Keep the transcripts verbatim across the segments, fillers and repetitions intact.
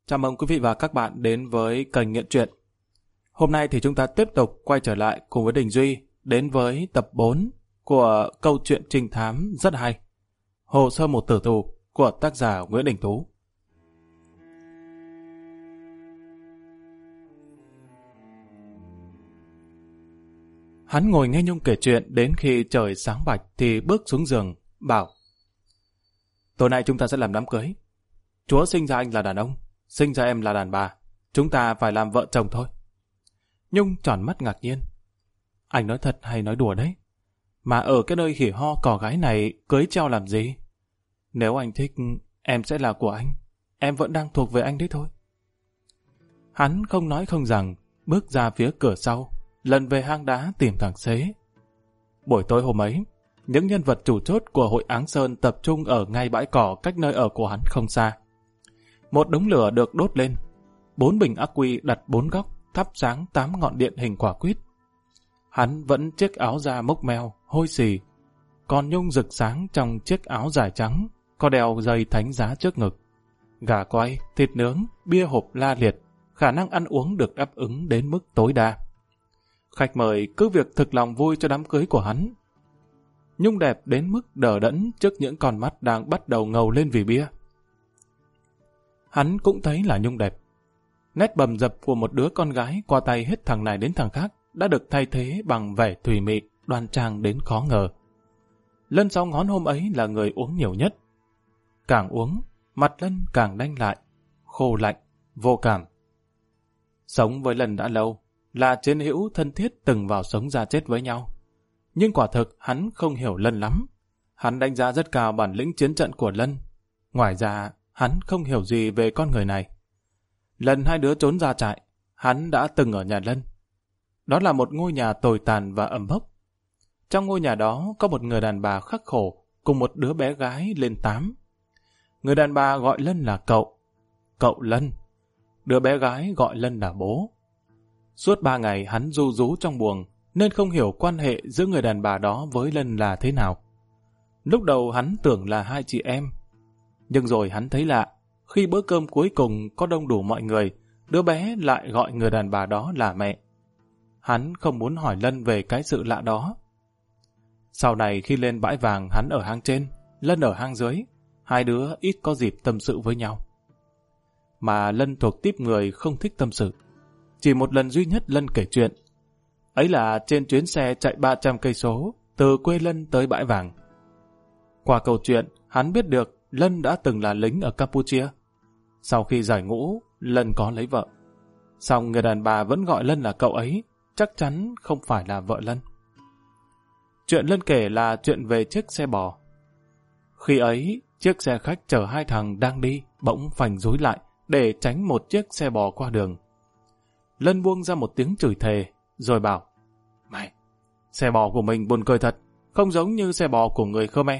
Chào mừng quý vị và các bạn đến với kênh Nghiện Truyện. Hôm nay thì chúng ta tiếp tục quay trở lại cùng với Đình Duy đến với tập bốn của câu chuyện trinh thám rất hay, Hồ sơ một tử tù của tác giả Nguyễn Đình Tú. Hắn ngồi nghe Nhung kể chuyện đến khi trời sáng bạch thì bước xuống giường, bảo: Tối nay chúng ta sẽ làm đám cưới. Chúa sinh ra anh là đàn ông, sinh ra em là đàn bà. Chúng ta phải làm vợ chồng thôi. Nhung tròn mắt ngạc nhiên. Anh nói thật hay nói đùa đấy? Mà ở cái nơi khỉ ho cò gái này cưới treo làm gì? Nếu anh thích, em sẽ là của anh. Em vẫn đang thuộc về anh đấy thôi. Hắn không nói không rằng, bước ra phía cửa sau, lần về hang đá tìm thằng Xế. Buổi tối hôm ấy, những nhân vật chủ chốt của hội Áng Sơn tập trung ở ngay bãi cỏ cách nơi ở của hắn không xa. Một đống lửa được đốt lên, bốn bình ắc quy đặt bốn góc, thắp sáng tám ngọn điện hình quả quýt. Hắn vẫn chiếc áo da mốc meo, hôi xì, còn Nhung rực sáng trong chiếc áo dài trắng, có đeo dây thánh giá trước ngực. Gà quay, thịt nướng, bia hộp la liệt, khả năng ăn uống được đáp ứng đến mức tối đa. Khách mời cứ việc thực lòng vui cho đám cưới của hắn. Nhung đẹp đến mức đờ đẫn trước những con mắt đang bắt đầu ngầu lên vì bia. Hắn cũng thấy là Nhung đẹp. Nét bầm dập của một đứa con gái qua tay hết thằng này đến thằng khác đã được thay thế bằng vẻ thùy mị, đoan trang đến khó ngờ. Lân sau ngón hôm ấy là người uống nhiều nhất. Càng uống, mặt Lân càng đanh lại, khô lạnh, vô cảm. Sống với Lân đã lâu, là chiến hữu thân thiết từng vào sống ra chết với nhau. Nhưng quả thực hắn không hiểu Lân lắm. Hắn đánh giá rất cao bản lĩnh chiến trận của Lân. Ngoài ra, hắn không hiểu gì về con người này. Lần hai đứa trốn ra trại, hắn đã từng ở nhà Lân. Đó là một ngôi nhà tồi tàn và ẩm mốc. Trong ngôi nhà đó có một người đàn bà khắc khổ cùng một đứa bé gái lên tám. Người đàn bà gọi Lân là cậu, cậu Lân. Đứa bé gái gọi Lân là bố. Suốt ba ngày hắn ru rú trong buồng, nên không hiểu quan hệ giữa người đàn bà đó với Lân là thế nào. Lúc đầu hắn tưởng là hai chị em. Nhưng rồi hắn thấy lạ, khi bữa cơm cuối cùng có đông đủ mọi người, đứa bé lại gọi người đàn bà đó là mẹ. Hắn không muốn hỏi Lân về cái sự lạ đó. Sau này khi lên bãi vàng hắn ở hang trên, Lân ở hang dưới, hai đứa ít có dịp tâm sự với nhau. Mà Lân thuộc típ người không thích tâm sự. Chỉ một lần duy nhất Lân kể chuyện. Ấy là trên chuyến xe chạy ba trăm cây số từ quê Lân tới bãi vàng. Qua câu chuyện, hắn biết được Lân đã từng là lính ở Campuchia. Sau khi giải ngũ, Lân có lấy vợ. Song người đàn bà vẫn gọi Lân là cậu ấy, chắc chắn không phải là vợ Lân. Chuyện Lân kể là chuyện về chiếc xe bò. Khi ấy, chiếc xe khách chở hai thằng đang đi, bỗng phanh dúi lại để tránh một chiếc xe bò qua đường. Lân buông ra một tiếng chửi thề, rồi bảo: Mày, xe bò của mình buồn cười thật, không giống như xe bò của người Khmer.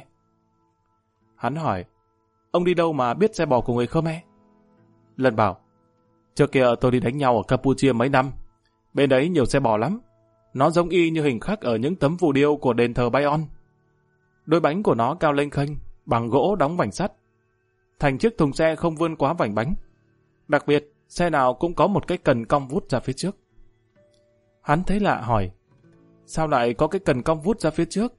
Hắn hỏi: Ông đi đâu mà biết xe bò của người Khmer? Lân bảo: Trước kia tôi đi đánh nhau ở Campuchia mấy năm. Bên đấy nhiều xe bò lắm. Nó giống y như hình khắc ở những tấm phù điêu của đền thờ Bayon. Đôi bánh của nó cao lênh khênh, bằng gỗ đóng vành sắt. Thành chiếc thùng xe không vươn quá vành bánh. Đặc biệt, xe nào cũng có một cái cần cong vút ra phía trước. Hắn thấy lạ hỏi: Sao lại có cái cần cong vút ra phía trước?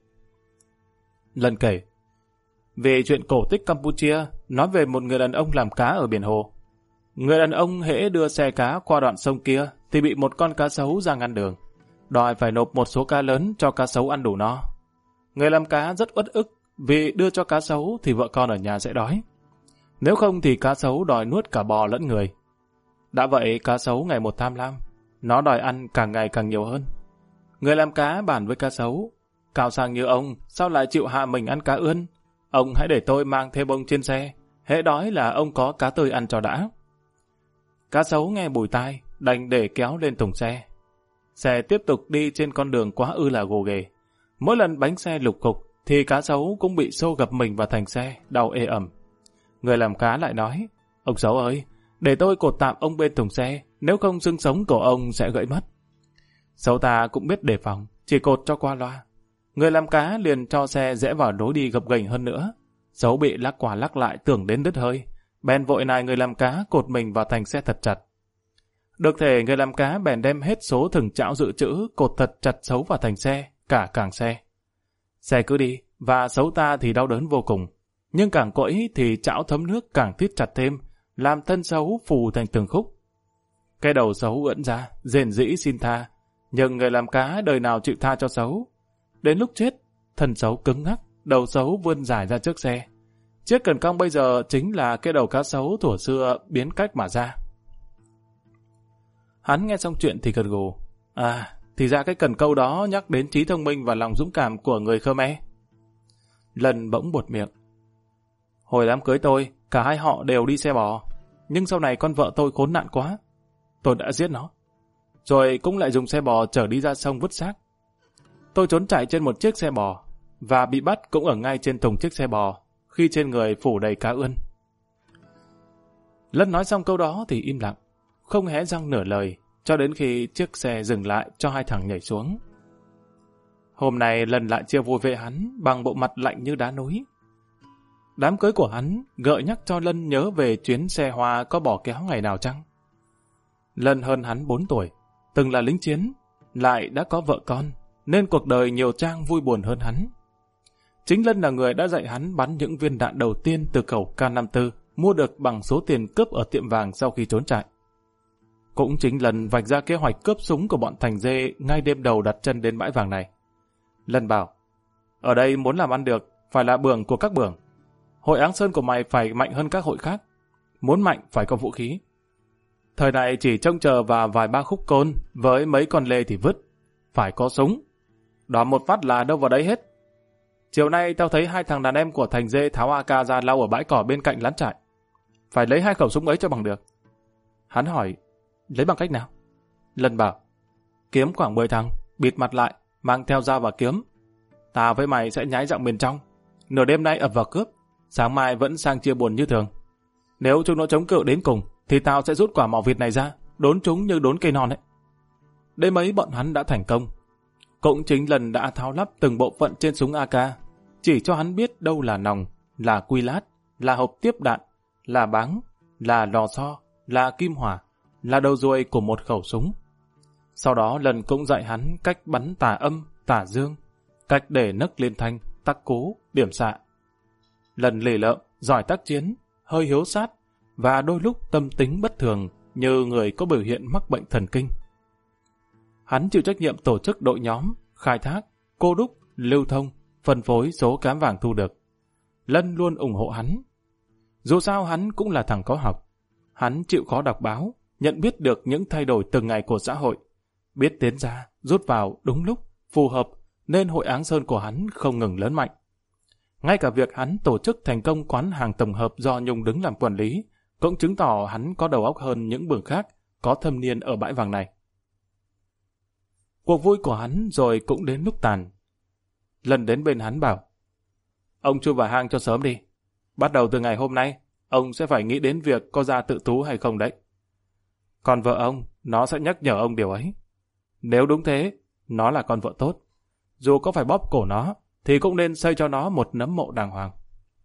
Lân kể: Về chuyện cổ tích Campuchia, nói về một người đàn ông làm cá ở biển hồ. Người đàn ông hễ đưa xe cá qua đoạn sông kia thì bị một con cá sấu ra ngăn đường, đòi phải nộp một số cá lớn cho cá sấu ăn đủ no. Người làm cá rất uất ức vì đưa cho cá sấu thì vợ con ở nhà sẽ đói. Nếu không thì cá sấu đòi nuốt cả bò lẫn người. Đã vậy cá sấu ngày một tham lam, nó đòi ăn càng ngày càng nhiều hơn. Người làm cá bàn với cá sấu: Cao sang như ông, sao lại chịu hạ mình ăn cá ươn? Ông hãy để tôi mang thêm ông trên xe, hễ đói là ông có cá tươi ăn cho đã. Cá sấu nghe bùi tai, đành để kéo lên thùng xe. Xe tiếp tục đi trên con đường quá ư là gồ ghề. Mỗi lần bánh xe lục cục thì cá sấu cũng bị xô gập mình vào thành xe, đau ê ẩm. Người làm cá lại nói: Ông Sấu ơi, để tôi cột tạm ông bên thùng xe, nếu không xương sống của ông sẽ gãy mất. Sấu ta cũng biết đề phòng, chỉ cột cho qua loa. Người làm cá liền cho xe rẽ vào lối đi gập ghềnh hơn nữa. Sấu bị lắc qua lắc lại tưởng đến đứt hơi. bèn vội nài người làm cá cột mình vào thành xe thật chặt. Được thể người làm cá bèn đem hết số thừng chảo dự trữ cột thật chặt Sấu vào thành xe, cả càng xe. Xe cứ đi, và Sấu ta thì đau đớn vô cùng. Nhưng càng quẫy thì chảo thấm nước càng thít chặt thêm, làm thân Sấu phù thành từng khúc. Cái đầu Sấu ưỡn ra, rền rĩ xin tha, nhưng người làm cá đời nào chịu tha cho Sấu. Đến lúc chết, thân Sấu cứng ngắc, đầu Sấu vươn dài ra trước xe. Chiếc cần cong bây giờ chính là cái đầu cá sấu thuở xưa biến cách mà ra. Hắn nghe xong chuyện thì gật gù. À, thì ra cái cần câu đó nhắc đến trí thông minh và lòng dũng cảm của người Khmer. Lần bỗng buột miệng. Hồi đám cưới tôi, cả hai họ đều đi xe bò. Nhưng sau này con vợ tôi khốn nạn quá. Tôi đã giết nó. Rồi cũng lại dùng xe bò chở đi ra sông vứt xác. Tôi trốn chạy trên một chiếc xe bò, và bị bắt cũng ở ngay trên thùng chiếc xe bò, khi trên người phủ đầy cá ươn. Lân nói xong câu đó thì im lặng, không hé răng nửa lời, cho đến khi chiếc xe dừng lại cho hai thằng nhảy xuống. Hôm nay Lân lại chia vui với hắn bằng bộ mặt lạnh như đá núi. Đám cưới của hắn gợi nhắc cho Lân nhớ về chuyến xe hoa có bò kéo ngày nào chăng? Lân hơn hắn bốn tuổi, từng là lính chiến, lại đã có vợ con, nên cuộc đời nhiều trang vui buồn hơn hắn. Chính Lân là người đã dạy hắn bắn những viên đạn đầu tiên từ khẩu K năm mươi tư mua được bằng số tiền cướp ở tiệm vàng sau khi trốn chạy. Cũng chính Lân vạch ra kế hoạch cướp súng của bọn Thành Dê ngay đêm đầu đặt chân đến bãi vàng này. Lân bảo, ở đây muốn làm ăn được, phải là bưởng của các bưởng. Hội Áng Sơn của mày phải mạnh hơn các hội khác. Muốn mạnh phải có vũ khí. Thời này chỉ trông chờ vào vài ba khúc côn với mấy con lê thì vứt. Phải có súng. Đó một phát là đâu vào đấy hết. Chiều nay tao thấy hai thằng đàn em của Thành Dê tháo a ca ra lau ở bãi cỏ bên cạnh lán trại. Phải lấy hai khẩu súng ấy cho bằng được. Hắn hỏi, lấy bằng cách nào? Lân bảo, kiếm khoảng mười thằng, bịt mặt lại, mang theo dao và kiếm. Tao với mày sẽ nhái giọng bên trong. Nửa đêm nay ập vào cướp, sáng mai vẫn sang chia buồn như thường. Nếu chúng nó chống cự đến cùng, thì tao sẽ rút quả mỏ vịt này ra, đốn chúng như đốn cây non ấy. Đêm ấy bọn hắn đã thành công. Cũng chính Lân đã tháo lắp từng bộ phận trên súng a ca, chỉ cho hắn biết đâu là nòng, là quy lát, là hộp tiếp đạn, là báng, là lò xo, là kim hỏa, là đầu ruồi của một khẩu súng. Sau đó Lân cũng dạy hắn cách bắn tả âm, tả dương, cách để nấc liên thanh, tắc cố, điểm xạ. Lân lì lợm, giỏi tác chiến, hơi hiếu sát, và đôi lúc tâm tính bất thường như người có biểu hiện mắc bệnh thần kinh. Hắn chịu trách nhiệm tổ chức đội nhóm, khai thác, cô đúc, lưu thông, phân phối số cám vàng thu được. Lân luôn ủng hộ hắn. Dù sao hắn cũng là thằng có học. Hắn chịu khó đọc báo, nhận biết được những thay đổi từng ngày của xã hội, biết tiến ra, rút vào đúng lúc, phù hợp, nên Hội Áng Sơn của hắn không ngừng lớn mạnh. Ngay cả việc hắn tổ chức thành công quán hàng tổng hợp do Nhung đứng làm quản lý, cũng chứng tỏ hắn có đầu óc hơn những bưởng khác có thâm niên ở bãi vàng này. Cuộc vui của hắn rồi cũng đến lúc tàn. Lần đến bên hắn bảo, ông chui vào hang cho sớm đi. Bắt đầu từ ngày hôm nay, ông sẽ phải nghĩ đến việc có ra tự tú hay không đấy. Còn vợ ông, nó sẽ nhắc nhở ông điều ấy. Nếu đúng thế, nó là con vợ tốt. Dù có phải bóp cổ nó, thì cũng nên xây cho nó một nấm mộ đàng hoàng.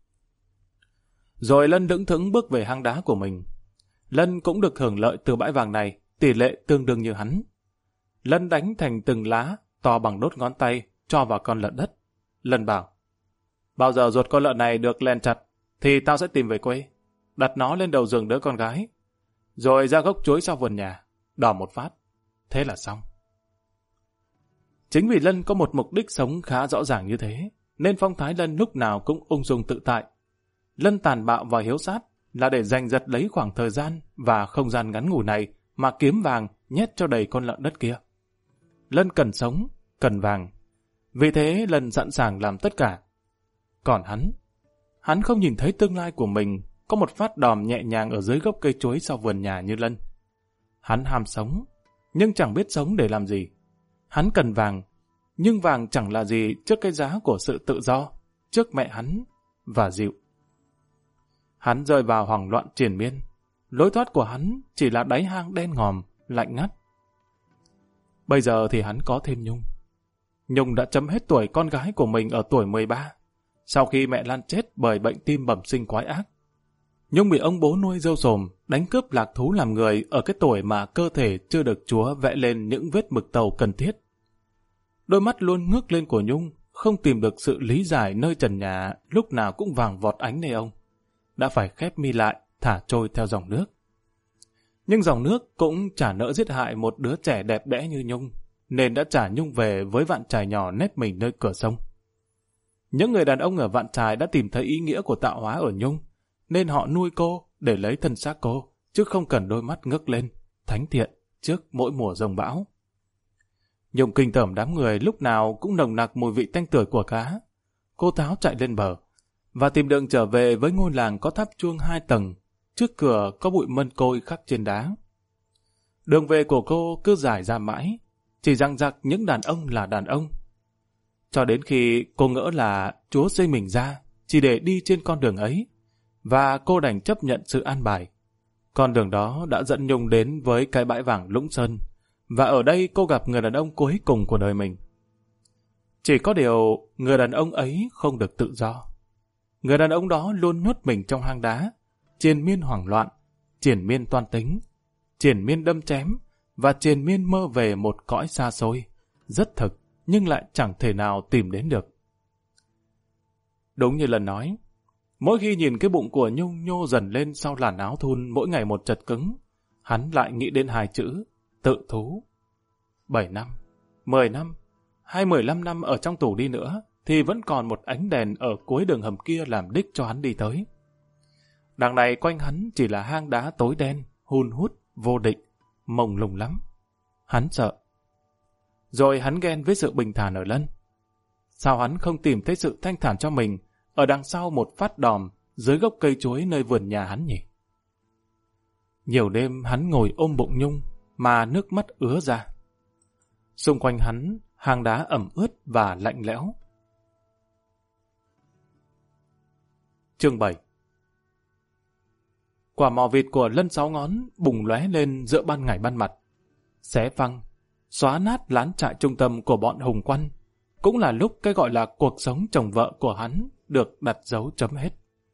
Rồi Lân lững thững bước về hang đá của mình. Lân cũng được hưởng lợi từ bãi vàng này, tỷ lệ tương đương như hắn. Lân đánh thành từng lá, to bằng đốt ngón tay, cho vào con lợn đất. Lân bảo, bao giờ ruột con lợn này được len chặt, thì tao sẽ tìm về quê, đặt nó lên đầu giường đứa con gái, rồi ra gốc chuối sau vườn nhà, đỏ một phát. Thế là xong. Chính vì Lân có một mục đích sống khá rõ ràng như thế, nên phong thái Lân lúc nào cũng ung dung tự tại. Lân tàn bạo và hiếu sát là để giành giật lấy khoảng thời gian và không gian ngắn ngủi này mà kiếm vàng nhét cho đầy con lợn đất kia. Lân cần sống, cần vàng. Vì thế Lân sẵn sàng làm tất cả. Còn hắn, hắn không nhìn thấy tương lai của mình có một phát đòm nhẹ nhàng ở dưới gốc cây chuối sau vườn nhà như Lân. Hắn ham sống, nhưng chẳng biết sống để làm gì. Hắn cần vàng, nhưng vàng chẳng là gì trước cái giá của sự tự do, trước mẹ hắn và Dịu. Hắn rơi vào hoảng loạn triền miên. Lối thoát của hắn chỉ là đáy hang đen ngòm, lạnh ngắt. Bây giờ thì hắn có thêm Nhung. Nhung đã chấm hết tuổi con gái của mình ở tuổi mười ba, sau khi mẹ Lan chết bởi bệnh tim bẩm sinh quái ác. Nhung bị ông bố nuôi râu sồm, đánh cướp lạc thú làm người ở cái tuổi mà cơ thể chưa được Chúa vẽ lên những vết mực tàu cần thiết. Đôi mắt luôn ngước lên của Nhung, không tìm được sự lý giải nơi trần nhà lúc nào cũng vàng vọt ánh nơi ông. Đã phải khép mi lại, thả trôi theo dòng nước. Nhưng dòng nước cũng chả nỡ giết hại một đứa trẻ đẹp đẽ như Nhung, nên đã trả Nhung về với vạn trài nhỏ nép mình nơi cửa sông. Những người đàn ông ở vạn trài đã tìm thấy ý nghĩa của tạo hóa ở Nhung, nên họ nuôi cô để lấy thân xác cô, chứ không cần đôi mắt ngước lên, thánh thiện trước mỗi mùa giông bão. Nhung kinh tởm đám người lúc nào cũng nồng nặc mùi vị tanh tưởi của cá. Cô tháo chạy lên bờ, và tìm đường trở về với ngôi làng có tháp chuông hai tầng, trước cửa có bụi mân côi khắc trên đá. Đường về của cô cứ dài ra mãi, chỉ rằng rặc những đàn ông là đàn ông. Cho đến khi cô ngỡ là Chúa xây mình ra, chỉ để đi trên con đường ấy, và cô đành chấp nhận sự an bài. Con đường đó đã dẫn Nhung đến với cái bãi vàng Lũng Sơn, và ở đây cô gặp người đàn ông cuối cùng của đời mình. Chỉ có điều, người đàn ông ấy không được tự do. Người đàn ông đó luôn nhốt mình trong hang đá, triền miên hoảng loạn, triền miên toan tính, triền miên đâm chém, và triền miên mơ về một cõi xa xôi, rất thực, nhưng lại chẳng thể nào tìm đến được. Đúng như lần nói, mỗi khi nhìn cái bụng của Nhung nhô dần lên sau làn áo thun mỗi ngày một chật cứng, hắn lại nghĩ đến hai chữ, tự thú. Bảy năm, mười năm, hay mười lăm năm ở trong tù đi nữa, thì vẫn còn một ánh đèn ở cuối đường hầm kia làm đích cho hắn đi tới. Đằng này quanh hắn chỉ là hang đá tối đen, hun hút, vô định, mông lung lắm. Hắn sợ. Rồi hắn ghen với sự bình thản ở Lân. Sao hắn không tìm thấy sự thanh thản cho mình ở đằng sau một phát đòm dưới gốc cây chuối nơi vườn nhà hắn nhỉ? Nhiều đêm hắn ngồi ôm bụng Nhung mà nước mắt ứa ra. Xung quanh hắn, hang đá ẩm ướt và lạnh lẽo. Chương bảy. Quả mò vịt của Lân Sáu Ngón bùng lóe lên giữa ban ngày ban mặt, xé phăng, xóa nát lán trại trung tâm của bọn Hùng Quan. Cũng là lúc cái gọi là cuộc sống chồng vợ của hắn được đặt dấu chấm hết.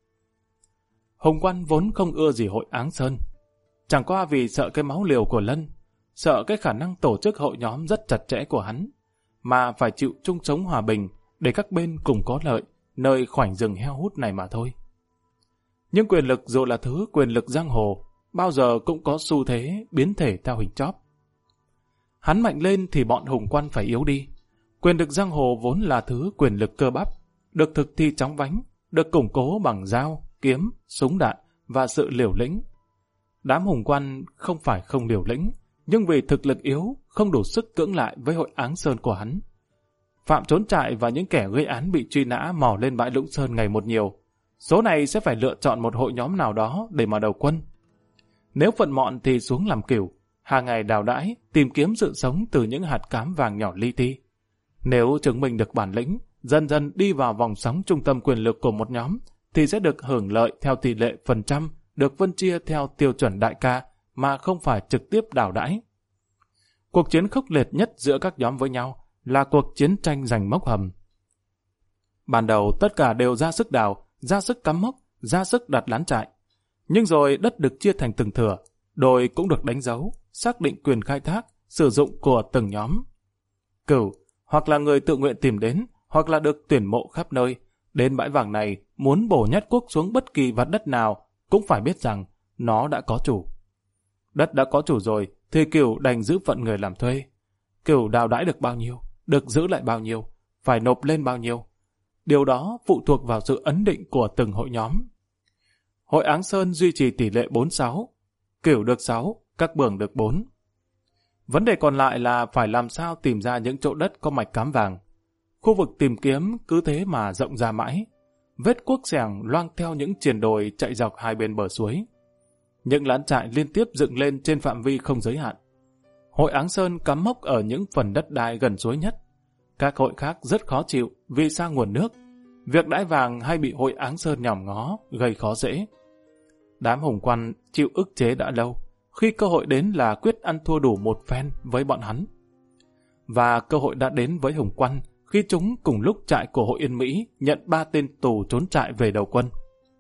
Hùng Quan vốn không ưa gì hội Áng Sơn, chẳng qua vì sợ cái máu liều của Lân, sợ cái khả năng tổ chức hội nhóm rất chặt chẽ của hắn, mà phải chịu chung sống hòa bình để các bên cùng có lợi nơi khoảnh rừng heo hút này mà thôi. Nhưng quyền lực dù là thứ quyền lực giang hồ, bao giờ cũng có xu thế biến thể theo hình chóp. Hắn mạnh lên thì bọn Hùng Quan phải yếu đi. Quyền lực giang hồ vốn là thứ quyền lực cơ bắp, được thực thi chóng vánh, được củng cố bằng dao, kiếm, súng đạn và sự liều lĩnh. Đám Hùng Quan không phải không liều lĩnh, nhưng vì thực lực yếu, không đủ sức cưỡng lại với hội Áng Sơn của hắn. Phạm trốn trại và những kẻ gây án bị truy nã mò lên bãi Lũng Sơn ngày một nhiều. Số này sẽ phải lựa chọn một hội nhóm nào đó để mà đầu quân. Nếu phận mọn thì xuống làm cửu, hàng ngày đào đãi, tìm kiếm sự sống từ những hạt cám vàng nhỏ li ti. Nếu chứng minh được bản lĩnh, dần dần đi vào vòng sóng trung tâm quyền lực của một nhóm, thì sẽ được hưởng lợi theo tỷ lệ phần trăm, được phân chia theo tiêu chuẩn đại ca, mà không phải trực tiếp đào đãi. Cuộc chiến khốc liệt nhất giữa các nhóm với nhau là cuộc chiến tranh giành mốc hầm. Ban đầu tất cả đều ra sức đào, ra sức cắm mốc, ra sức đặt lán trại. Nhưng rồi đất được chia thành từng thửa, đồi cũng được đánh dấu, xác định quyền khai thác, sử dụng của từng nhóm. Cửu, hoặc là người tự nguyện tìm đến, hoặc là được tuyển mộ khắp nơi, đến bãi vàng này muốn bổ nhát cuốc xuống bất kỳ vạt đất nào, cũng phải biết rằng nó đã có chủ. Đất đã có chủ rồi, thì Cửu đành giữ phận người làm thuê. Cửu đào đãi được bao nhiêu, được giữ lại bao nhiêu, phải nộp lên bao nhiêu. Điều đó phụ thuộc vào sự ấn định của từng hội nhóm. Hội Áng Sơn duy trì tỷ lệ bốn sáu, Cửu được sáu, các bường được bốn. Vấn đề còn lại là phải làm sao tìm ra những chỗ đất có mạch cám vàng. Khu vực tìm kiếm cứ thế mà rộng ra mãi. Vết cuốc xẻng loang theo những triền đồi chạy dọc hai bên bờ suối. Những lán trại liên tiếp dựng lên trên phạm vi không giới hạn. Hội Áng Sơn cắm mốc ở những phần đất đai gần suối nhất. Các hội khác rất khó chịu vì xa nguồn nước. Việc đãi vàng hay bị hội Áng Sơn nhòm ngó, gây khó dễ. Đám Hùng Quan chịu ức chế đã lâu, khi cơ hội đến là quyết ăn thua đủ một phen với bọn hắn. Và cơ hội đã đến với Hùng Quan khi chúng cùng lúc trại của hội Yên Mỹ nhận ba tên tù trốn trại về đầu quân.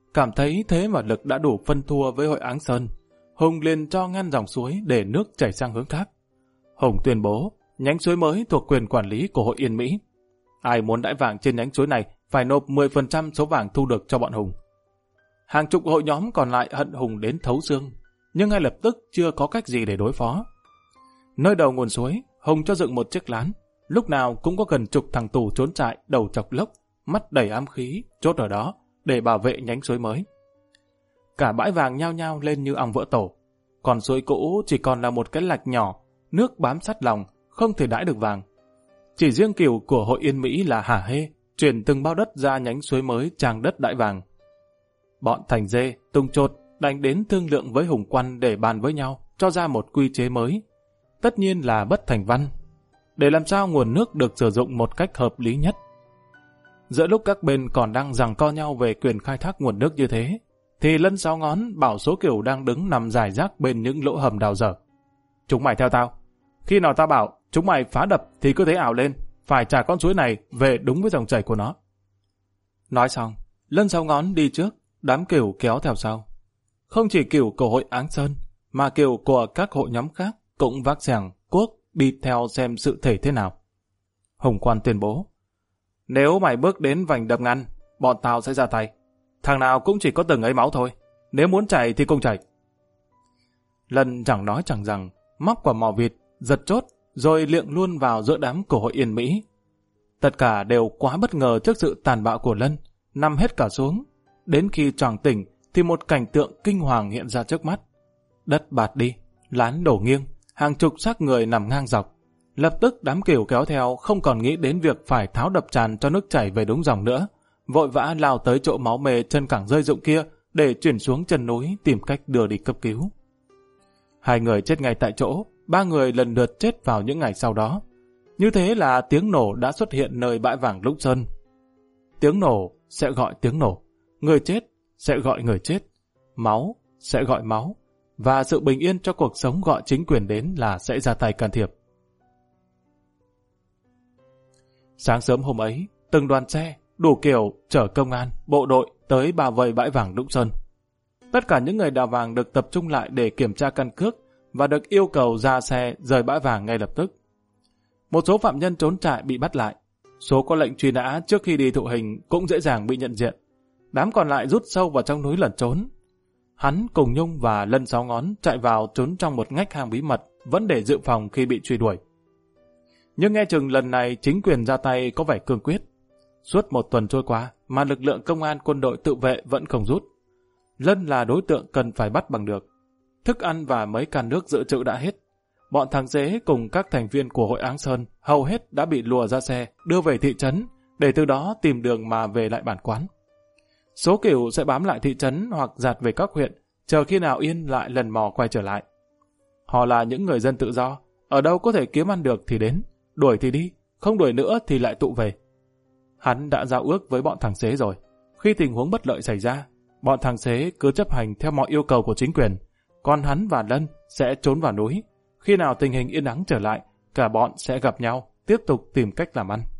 cảm thấy thế mà lực đã đủ phân thua với hội Áng Sơn. Hùng liền cho ngăn dòng suối để nước chảy sang hướng khác. Hùng tuyên bố nhánh suối mới thuộc quyền quản lý của hội Yên Mỹ. Ai muốn đãi vàng trên nhánh suối này phải nộp mười phần trăm số vàng thu được cho bọn Hùng. Hàng chục hội nhóm còn lại hận Hùng đến thấu xương, nhưng ngay lập tức chưa có cách gì để đối phó. Nơi đầu nguồn suối, Hùng cho dựng một chiếc lán, lúc nào cũng có gần chục thằng tù trốn trại đầu chọc lốc, mắt đầy ám khí, chốt ở đó để bảo vệ nhánh suối mới. Cả bãi vàng nhao nhao lên như ong vỡ tổ, còn suối cũ chỉ còn là một cái lạch nhỏ, nước bám sát lòng, không thể đãi được vàng. Chỉ riêng cửu của hội Yên Mỹ là hả hê, chuyển từng bao đất ra nhánh suối mới trang đất đãi vàng. Bọn Thành Dê, Tung Chột đành đến thương lượng với Hùng Quan để bàn với nhau, cho ra một quy chế mới. Tất nhiên là bất thành văn, để làm sao nguồn nước được sử dụng một cách hợp lý nhất. Giữa lúc các bên còn đang giằng co nhau về quyền khai thác nguồn nước như thế, thì Lân Sáu Ngón bảo số cửu đang đứng nằm rải rác bên những lỗ hầm đào dở. Chúng mày theo tao. Khi nào tao bảo chúng mày phá đập thì cứ thế ảo lên, phải trả con suối này về đúng với dòng chảy của nó. Nói xong, Lân Sáu Ngón đi trước, đám cửu kéo theo sau. Không chỉ cửu của hội Áng Sơn, mà cửu của các hội nhóm khác cũng vác xẻng, cuốc đi theo xem sự thể thế nào. Hùng Quan tuyên bố, nếu mày bước đến vành đập ngăn, bọn tao sẽ ra tay. Thằng nào cũng chỉ có từng ấy máu thôi, nếu muốn chạy thì cùng chạy. Lân chẳng nói chẳng rằng, móc quả mỏ vịt, giật chốt, rồi liệng luôn vào giữa đám của hội Yên Mỹ. Tất cả đều quá bất ngờ trước sự tàn bạo của Lân, nằm hết cả xuống. Đến khi choàng tỉnh thì một cảnh tượng kinh hoàng hiện ra trước mắt. Đất bạt đi, lán đổ nghiêng, hàng chục xác người nằm ngang dọc. Lập tức đám cửu kéo theo không còn nghĩ đến việc phải tháo đập tràn cho nước chảy về đúng dòng nữa, vội vã lao tới chỗ máu mê chân cẳng rơi rụng kia để chuyển xuống chân núi tìm cách đưa đi cấp cứu. Hai người chết ngay tại chỗ, ba người lần lượt chết vào những ngày sau đó. Như thế là tiếng nổ đã xuất hiện nơi bãi vàng Lũng Sơn. Tiếng nổ sẽ gọi tiếng nổ, người chết sẽ gọi người chết, máu sẽ gọi máu, và sự bình yên cho cuộc sống gọi chính quyền đến là sẽ ra tay can thiệp. Sáng sớm hôm ấy, từng đoàn xe, đủ kiểu, chở công an, bộ đội tới bao vây bãi vàng Lũng Sơn. Tất cả những người đào vàng được tập trung lại để kiểm tra căn cước và được yêu cầu ra xe rời bãi vàng ngay lập tức. Một số phạm nhân trốn trại bị bắt lại. Số có lệnh truy nã trước khi đi thụ hình cũng dễ dàng bị nhận diện. Đám còn lại rút sâu vào trong núi lẩn trốn. Hắn cùng Nhung và Lân Sáu Ngón chạy vào trốn trong một ngách hang bí mật, vẫn để dự phòng khi bị truy đuổi. Nhưng nghe chừng lần này chính quyền ra tay có vẻ cương quyết. Suốt một tuần trôi qua mà lực lượng công an quân đội tự vệ vẫn không rút. Lân là đối tượng cần phải bắt bằng được. Thức ăn và mấy can nước dự trữ đã hết. Bọn thằng Dế cùng các thành viên của hội Áng Sơn hầu hết đã bị lùa ra xe, đưa về thị trấn, để từ đó tìm đường mà về lại bản quán. Số cửu sẽ bám lại thị trấn hoặc dạt về các huyện, chờ khi nào yên lại lần mò quay trở lại. Họ là những người dân tự do, ở đâu có thể kiếm ăn được thì đến, đuổi thì đi, không đuổi nữa thì lại tụ về. Hắn đã giao ước với bọn thằng Dế rồi, khi tình huống bất lợi xảy ra, bọn thằng Dế cứ chấp hành theo mọi yêu cầu của chính quyền, còn hắn và Lân sẽ trốn vào núi. Khi nào tình hình yên ắng trở lại, cả bọn sẽ gặp nhau, tiếp tục tìm cách làm ăn.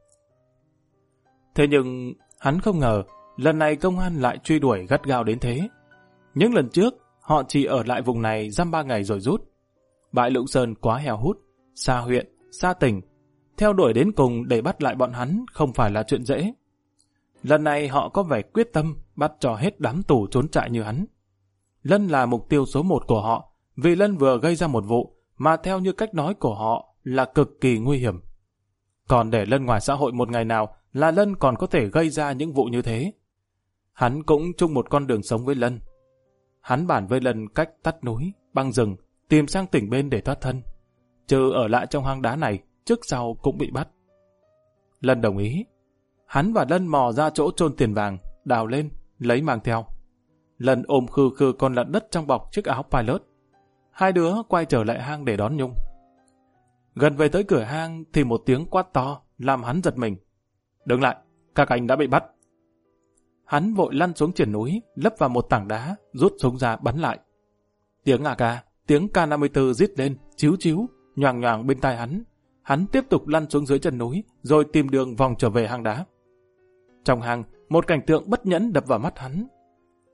Thế nhưng, hắn không ngờ, lần này công an lại truy đuổi gắt gao đến thế. Những lần trước, họ chỉ ở lại vùng này dăm ba ngày rồi rút. Bãi Lũng Sơn quá heo hút, xa huyện, xa tỉnh. Theo đuổi đến cùng để bắt lại bọn hắn không phải là chuyện dễ. Lần này họ có vẻ quyết tâm bắt cho hết đám tù trốn trại như hắn. Lân là mục tiêu số một của họ, vì Lân vừa gây ra một vụ mà theo như cách nói của họ là cực kỳ nguy hiểm. Còn để Lân ngoài xã hội một ngày nào là Lân còn có thể gây ra những vụ như thế. Hắn cũng chung một con đường sống với Lân. Hắn bàn với Lân cách tắt núi, băng rừng, tìm sang tỉnh bên để thoát thân. Chứ ở lại trong hang đá này, trước sau cũng bị bắt. Lân đồng ý. Hắn và Lân mò ra chỗ chôn tiền vàng, đào lên, lấy mang theo. Lân ôm khư khư con lợn đất trong bọc chiếc áo pilot. Hai đứa quay trở lại hang để đón Nhung. Gần về tới cửa hang thì một tiếng quát to làm hắn giật mình. Đứng lại, các anh đã bị bắt. Hắn vội lăn xuống triển núi, lấp vào một tảng đá, rút súng ra bắn lại. Tiếng a ca, tiếng K năm mươi tư rít lên, chíu chíu, nhoàng nhoàng bên tai hắn. Hắn tiếp tục lăn xuống dưới chân núi, rồi tìm đường vòng trở về hang đá. Trong hang, một cảnh tượng bất nhẫn đập vào mắt hắn.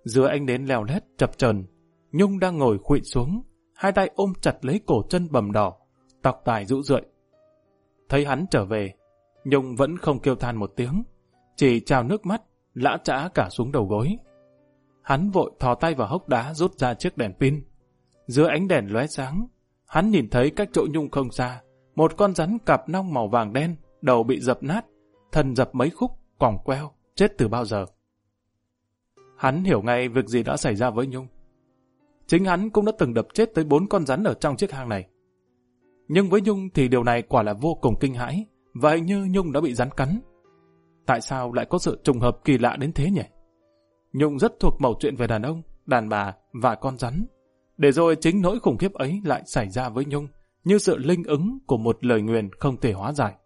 Dưới ánh nến leo lét chập chờn, Nhung đang ngồi khuỵu xuống, hai tay ôm chặt lấy cổ chân bầm đỏ, tóc tai rũ rượi. Thấy hắn trở về, Nhung vẫn không kêu than một tiếng, chỉ trào nước mắt, lã chã cả xuống đầu gối. Hắn vội thò tay vào hốc đá rút ra chiếc đèn pin. Dưới ánh đèn lóe sáng, hắn nhìn thấy cách chỗ Nhung không xa, một con rắn cặp nong màu vàng đen, đầu bị dập nát, thân dập mấy khúc, quòng queo, chết từ bao giờ. Hắn hiểu ngay việc gì đã xảy ra với Nhung. Chính hắn cũng đã từng đập chết tới bốn con rắn ở trong chiếc hang này. Nhưng với Nhung thì điều này quả là vô cùng kinh hãi, và hình như Nhung đã bị rắn cắn. Tại sao lại có sự trùng hợp kỳ lạ đến thế nhỉ? Nhung rất thuộc mẩu chuyện về đàn ông, đàn bà và con rắn. Để rồi chính nỗi khủng khiếp ấy lại xảy ra với Nhung, như sự linh ứng của một lời nguyền không thể hóa giải.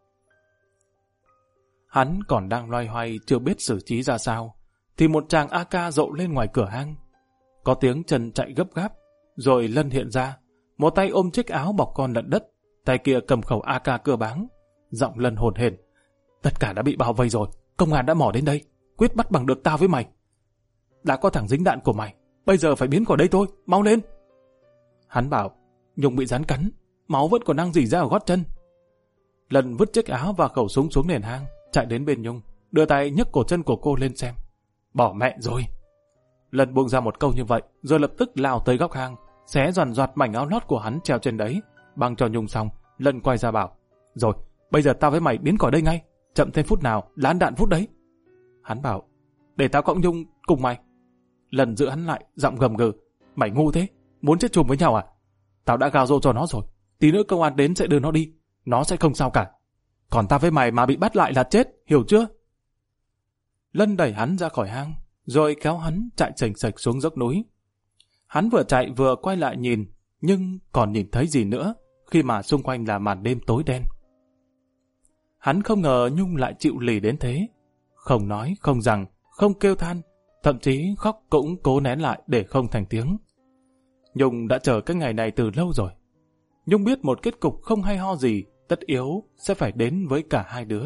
Hắn còn đang loay hoay chưa biết xử trí ra sao, thì một tràng a ca rộ lên ngoài cửa hang. Có tiếng chân chạy gấp gáp, rồi Lân hiện ra, một tay ôm chiếc áo bọc con lận đất, tay kia cầm khẩu a ca cưa báng. Giọng Lân hồn hển: tất cả đã bị bao vây rồi, công an đã mò đến đây, quyết bắt bằng được tao với mày. Đã có thằng dính đạn của mày, bây giờ phải biến khỏi đây thôi, mau lên. Hắn bảo: Nhung bị rắn cắn, máu vẫn còn đang rỉ ra ở gót chân. Lân vứt chiếc áo và khẩu súng xuống nền hang, chạy đến bên Nhung, đưa tay nhấc cổ chân của cô lên xem. Bỏ mẹ rồi. Lân buông ra một câu như vậy, rồi lập tức lao tới góc hang, xé giòn giọt mảnh áo lót của hắn treo trên đấy, băng cho Nhung xong. Lân quay ra bảo: rồi, bây giờ tao với mày biến khỏi đây ngay, chậm thêm phút nào lán đạn phút đấy. Hắn bảo: để tao cõng Nhung cùng mày. Lân giữ hắn lại, giọng gầm gừ: mày ngu thế, muốn chết chùm với nhau à? Tao đã gào rô cho nó rồi, tí nữa công an đến sẽ đưa nó đi, nó sẽ không sao cả. Còn tao với mày mà bị bắt lại là chết, hiểu chưa? Lân đẩy hắn ra khỏi hang, rồi kéo hắn chạy chềnh chệch xuống dốc núi. Hắn vừa chạy vừa quay lại nhìn, nhưng còn nhìn thấy gì nữa khi mà xung quanh là màn đêm tối đen. Hắn không ngờ Nhung lại chịu lì đến thế, không nói, không rằng, không kêu than, thậm chí khóc cũng cố nén lại để không thành tiếng. Nhung đã chờ cái ngày này từ lâu rồi. Nhung biết một kết cục không hay ho gì tất yếu sẽ phải đến với cả hai đứa.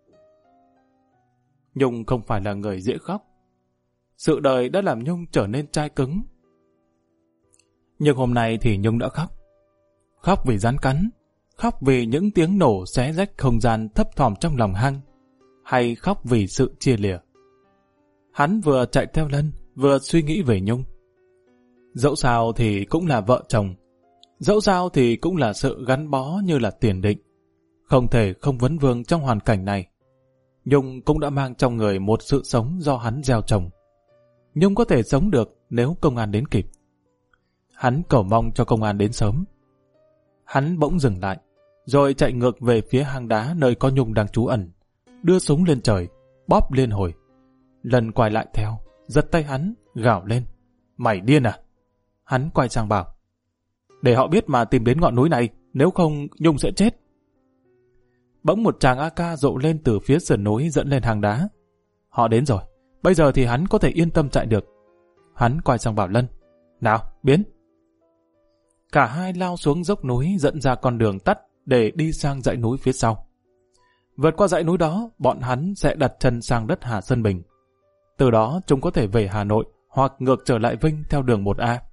Nhung không phải là người dễ khóc. Sự đời đã làm Nhung trở nên chai cứng. Nhưng hôm nay thì Nhung đã khóc. Khóc vì rắn cắn, khóc vì những tiếng nổ xé rách không gian thấp thỏm trong lòng hang, hay khóc vì sự chia lìa. Hắn vừa chạy theo Lân, vừa suy nghĩ về Nhung. Dẫu sao thì cũng là vợ chồng, dẫu sao thì cũng là sự gắn bó như là tiền định, không thể không vấn vương trong hoàn cảnh này. Nhung cũng đã mang trong người một sự sống do hắn gieo trồng. Nhung có thể sống được nếu công an đến kịp. Hắn cầu mong cho công an đến sớm. Hắn bỗng dừng lại, rồi chạy ngược về phía hang đá nơi có Nhung đang trú ẩn, đưa súng lên trời, bóp liên hồi. Lần quay lại theo, giật tay hắn, gào lên: mày điên à? Hắn quay sang bảo: để họ biết mà tìm đến ngọn núi này, nếu không Nhung sẽ chết. Bỗng một tràng a ca rộ lên từ phía sườn núi dẫn lên hang đá. Họ đến rồi, bây giờ thì hắn có thể yên tâm chạy được. Hắn quay sang bảo Lân: nào, biến. Cả hai lao xuống dốc núi dẫn ra con đường tắt để đi sang dãy núi phía sau. Vượt qua dãy núi đó, bọn hắn sẽ đặt chân sang đất Hà Sơn Bình. Từ đó chúng có thể về Hà Nội hoặc ngược trở lại Vinh theo đường một A.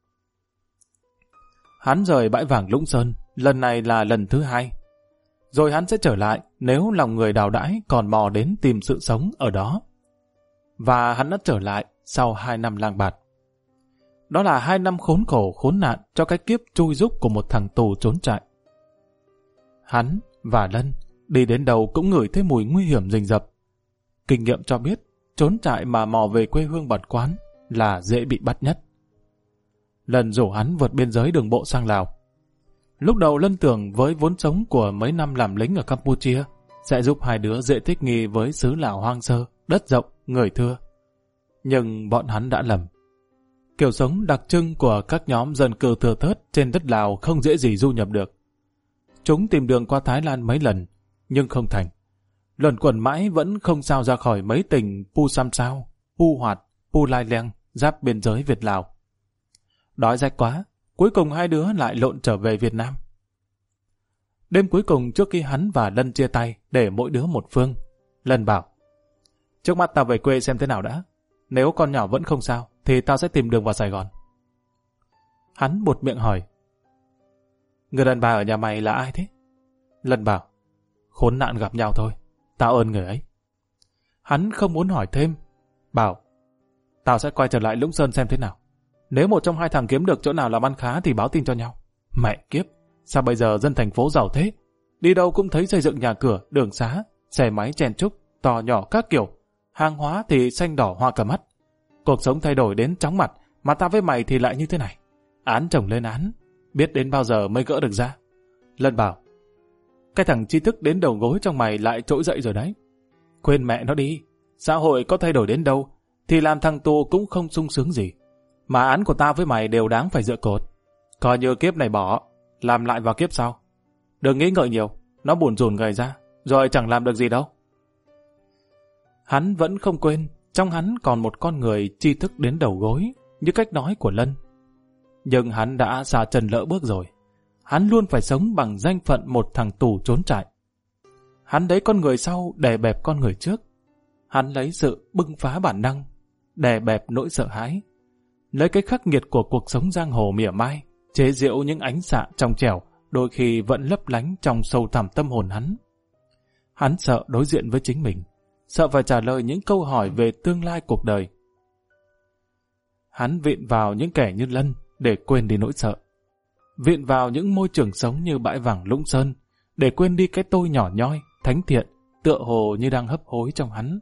Hắn rời bãi vàng Lũng Sơn, lần này là lần thứ hai. Rồi hắn sẽ trở lại nếu lòng người đào đãi còn mò đến tìm sự sống ở đó. Và hắn đã trở lại sau hai năm lang bạt. Đó là hai năm khốn khổ khốn nạn cho cái kiếp chui rúc của một thằng tù trốn trại. Hắn và Lân đi đến đâu cũng ngửi thấy mùi nguy hiểm rình rập. Kinh nghiệm cho biết trốn trại mà mò về quê hương bật quán là dễ bị bắt nhất. Lân rủ hắn vượt biên giới đường bộ sang Lào. Lúc đầu Lân tưởng với vốn sống của mấy năm làm lính ở Campuchia sẽ giúp hai đứa dễ thích nghi với xứ Lào hoang sơ, đất rộng, người thưa. Nhưng bọn hắn đã lầm. Kiểu sống đặc trưng của các nhóm dân cư thừa thớt trên đất Lào không dễ gì du nhập được. Chúng tìm đường qua Thái Lan mấy lần, nhưng không thành. Luẩn quẩn mãi vẫn không sao ra khỏi mấy tỉnh Pu Sam Sao, Pu Hoạt, Pu Lai Leng, giáp biên giới Việt-Lào. Đói rách quá, cuối cùng hai đứa lại lộn trở về Việt Nam. Đêm cuối cùng trước khi hắn và Lân chia tay để mỗi đứa một phương, Lân bảo: trước mắt tao về quê xem thế nào đã. Nếu con nhỏ vẫn không sao, thì tao sẽ tìm đường vào Sài Gòn. Hắn buột miệng hỏi, người đàn bà ở nhà mày là ai thế? Lân bảo, khốn nạn gặp nhau thôi, tao ơn người ấy. Hắn không muốn hỏi thêm, bảo, tao sẽ quay trở lại Lũng Sơn xem thế nào. Nếu một trong hai thằng kiếm được chỗ nào làm ăn khá thì báo tin cho nhau. Mẹ kiếp, sao bây giờ dân thành phố giàu thế? Đi đâu cũng thấy xây dựng nhà cửa, đường xá, xe máy chen chúc, to nhỏ các kiểu. Hàng hóa thì xanh đỏ hoa cả mắt. Cuộc sống thay đổi đến chóng mặt, mà tao với mày thì lại như thế này. Án chồng lên án, biết đến bao giờ mới gỡ được ra. Lân bảo, cái thằng tri thức đến đầu gối trong mày lại trỗi dậy rồi đấy. Quên mẹ nó đi, xã hội có thay đổi đến đâu, thì làm thằng tù cũng không sung sướng gì. Mà án của tao với mày đều đáng phải dựa cột. Coi như kiếp này bỏ, làm lại vào kiếp sau. Đừng nghĩ ngợi nhiều, nó buồn rùn người ra, rồi chẳng làm được gì đâu. Hắn vẫn không quên, trong hắn còn một con người tri thức đến đầu gối, như cách nói của Lân. Nhưng hắn đã xa chân lỡ bước rồi. Hắn luôn phải sống bằng danh phận một thằng tù trốn trại. Hắn lấy con người sau đè bẹp con người trước. Hắn lấy sự bưng phá bản năng, đè bẹp nỗi sợ hãi. Lấy cái khắc nghiệt của cuộc sống giang hồ mỉa mai, chế giễu những ánh xạ trong trẻo, đôi khi vẫn lấp lánh trong sâu thẳm tâm hồn hắn. Hắn sợ đối diện với chính mình, sợ phải trả lời những câu hỏi về tương lai cuộc đời. Hắn vịn vào những kẻ như Lân để quên đi nỗi sợ. Vịn vào những môi trường sống như bãi vàng Lũng Sơn để quên đi cái tôi nhỏ nhoi, thánh thiện, tựa hồ như đang hấp hối trong hắn.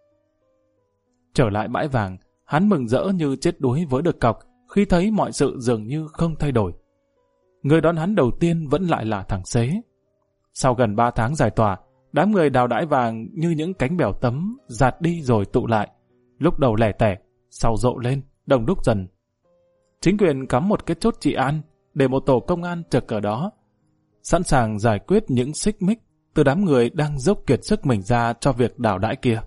Trở lại bãi vàng, hắn mừng rỡ như chết đuối với được cọc khi thấy mọi sự dường như không thay đổi. Người đón hắn đầu tiên vẫn lại là thằng Xế. Sau gần ba tháng giải tỏa, đám người đào đãi vàng như những cánh bèo tấm giạt đi rồi tụ lại, lúc đầu lẻ tẻ, sau rộ lên, đông đúc dần. Chính quyền cắm một cái chốt trị an để một tổ công an trực ở đó, sẵn sàng giải quyết những xích mích từ đám người đang dốc kiệt sức mình ra cho việc đào đãi kia.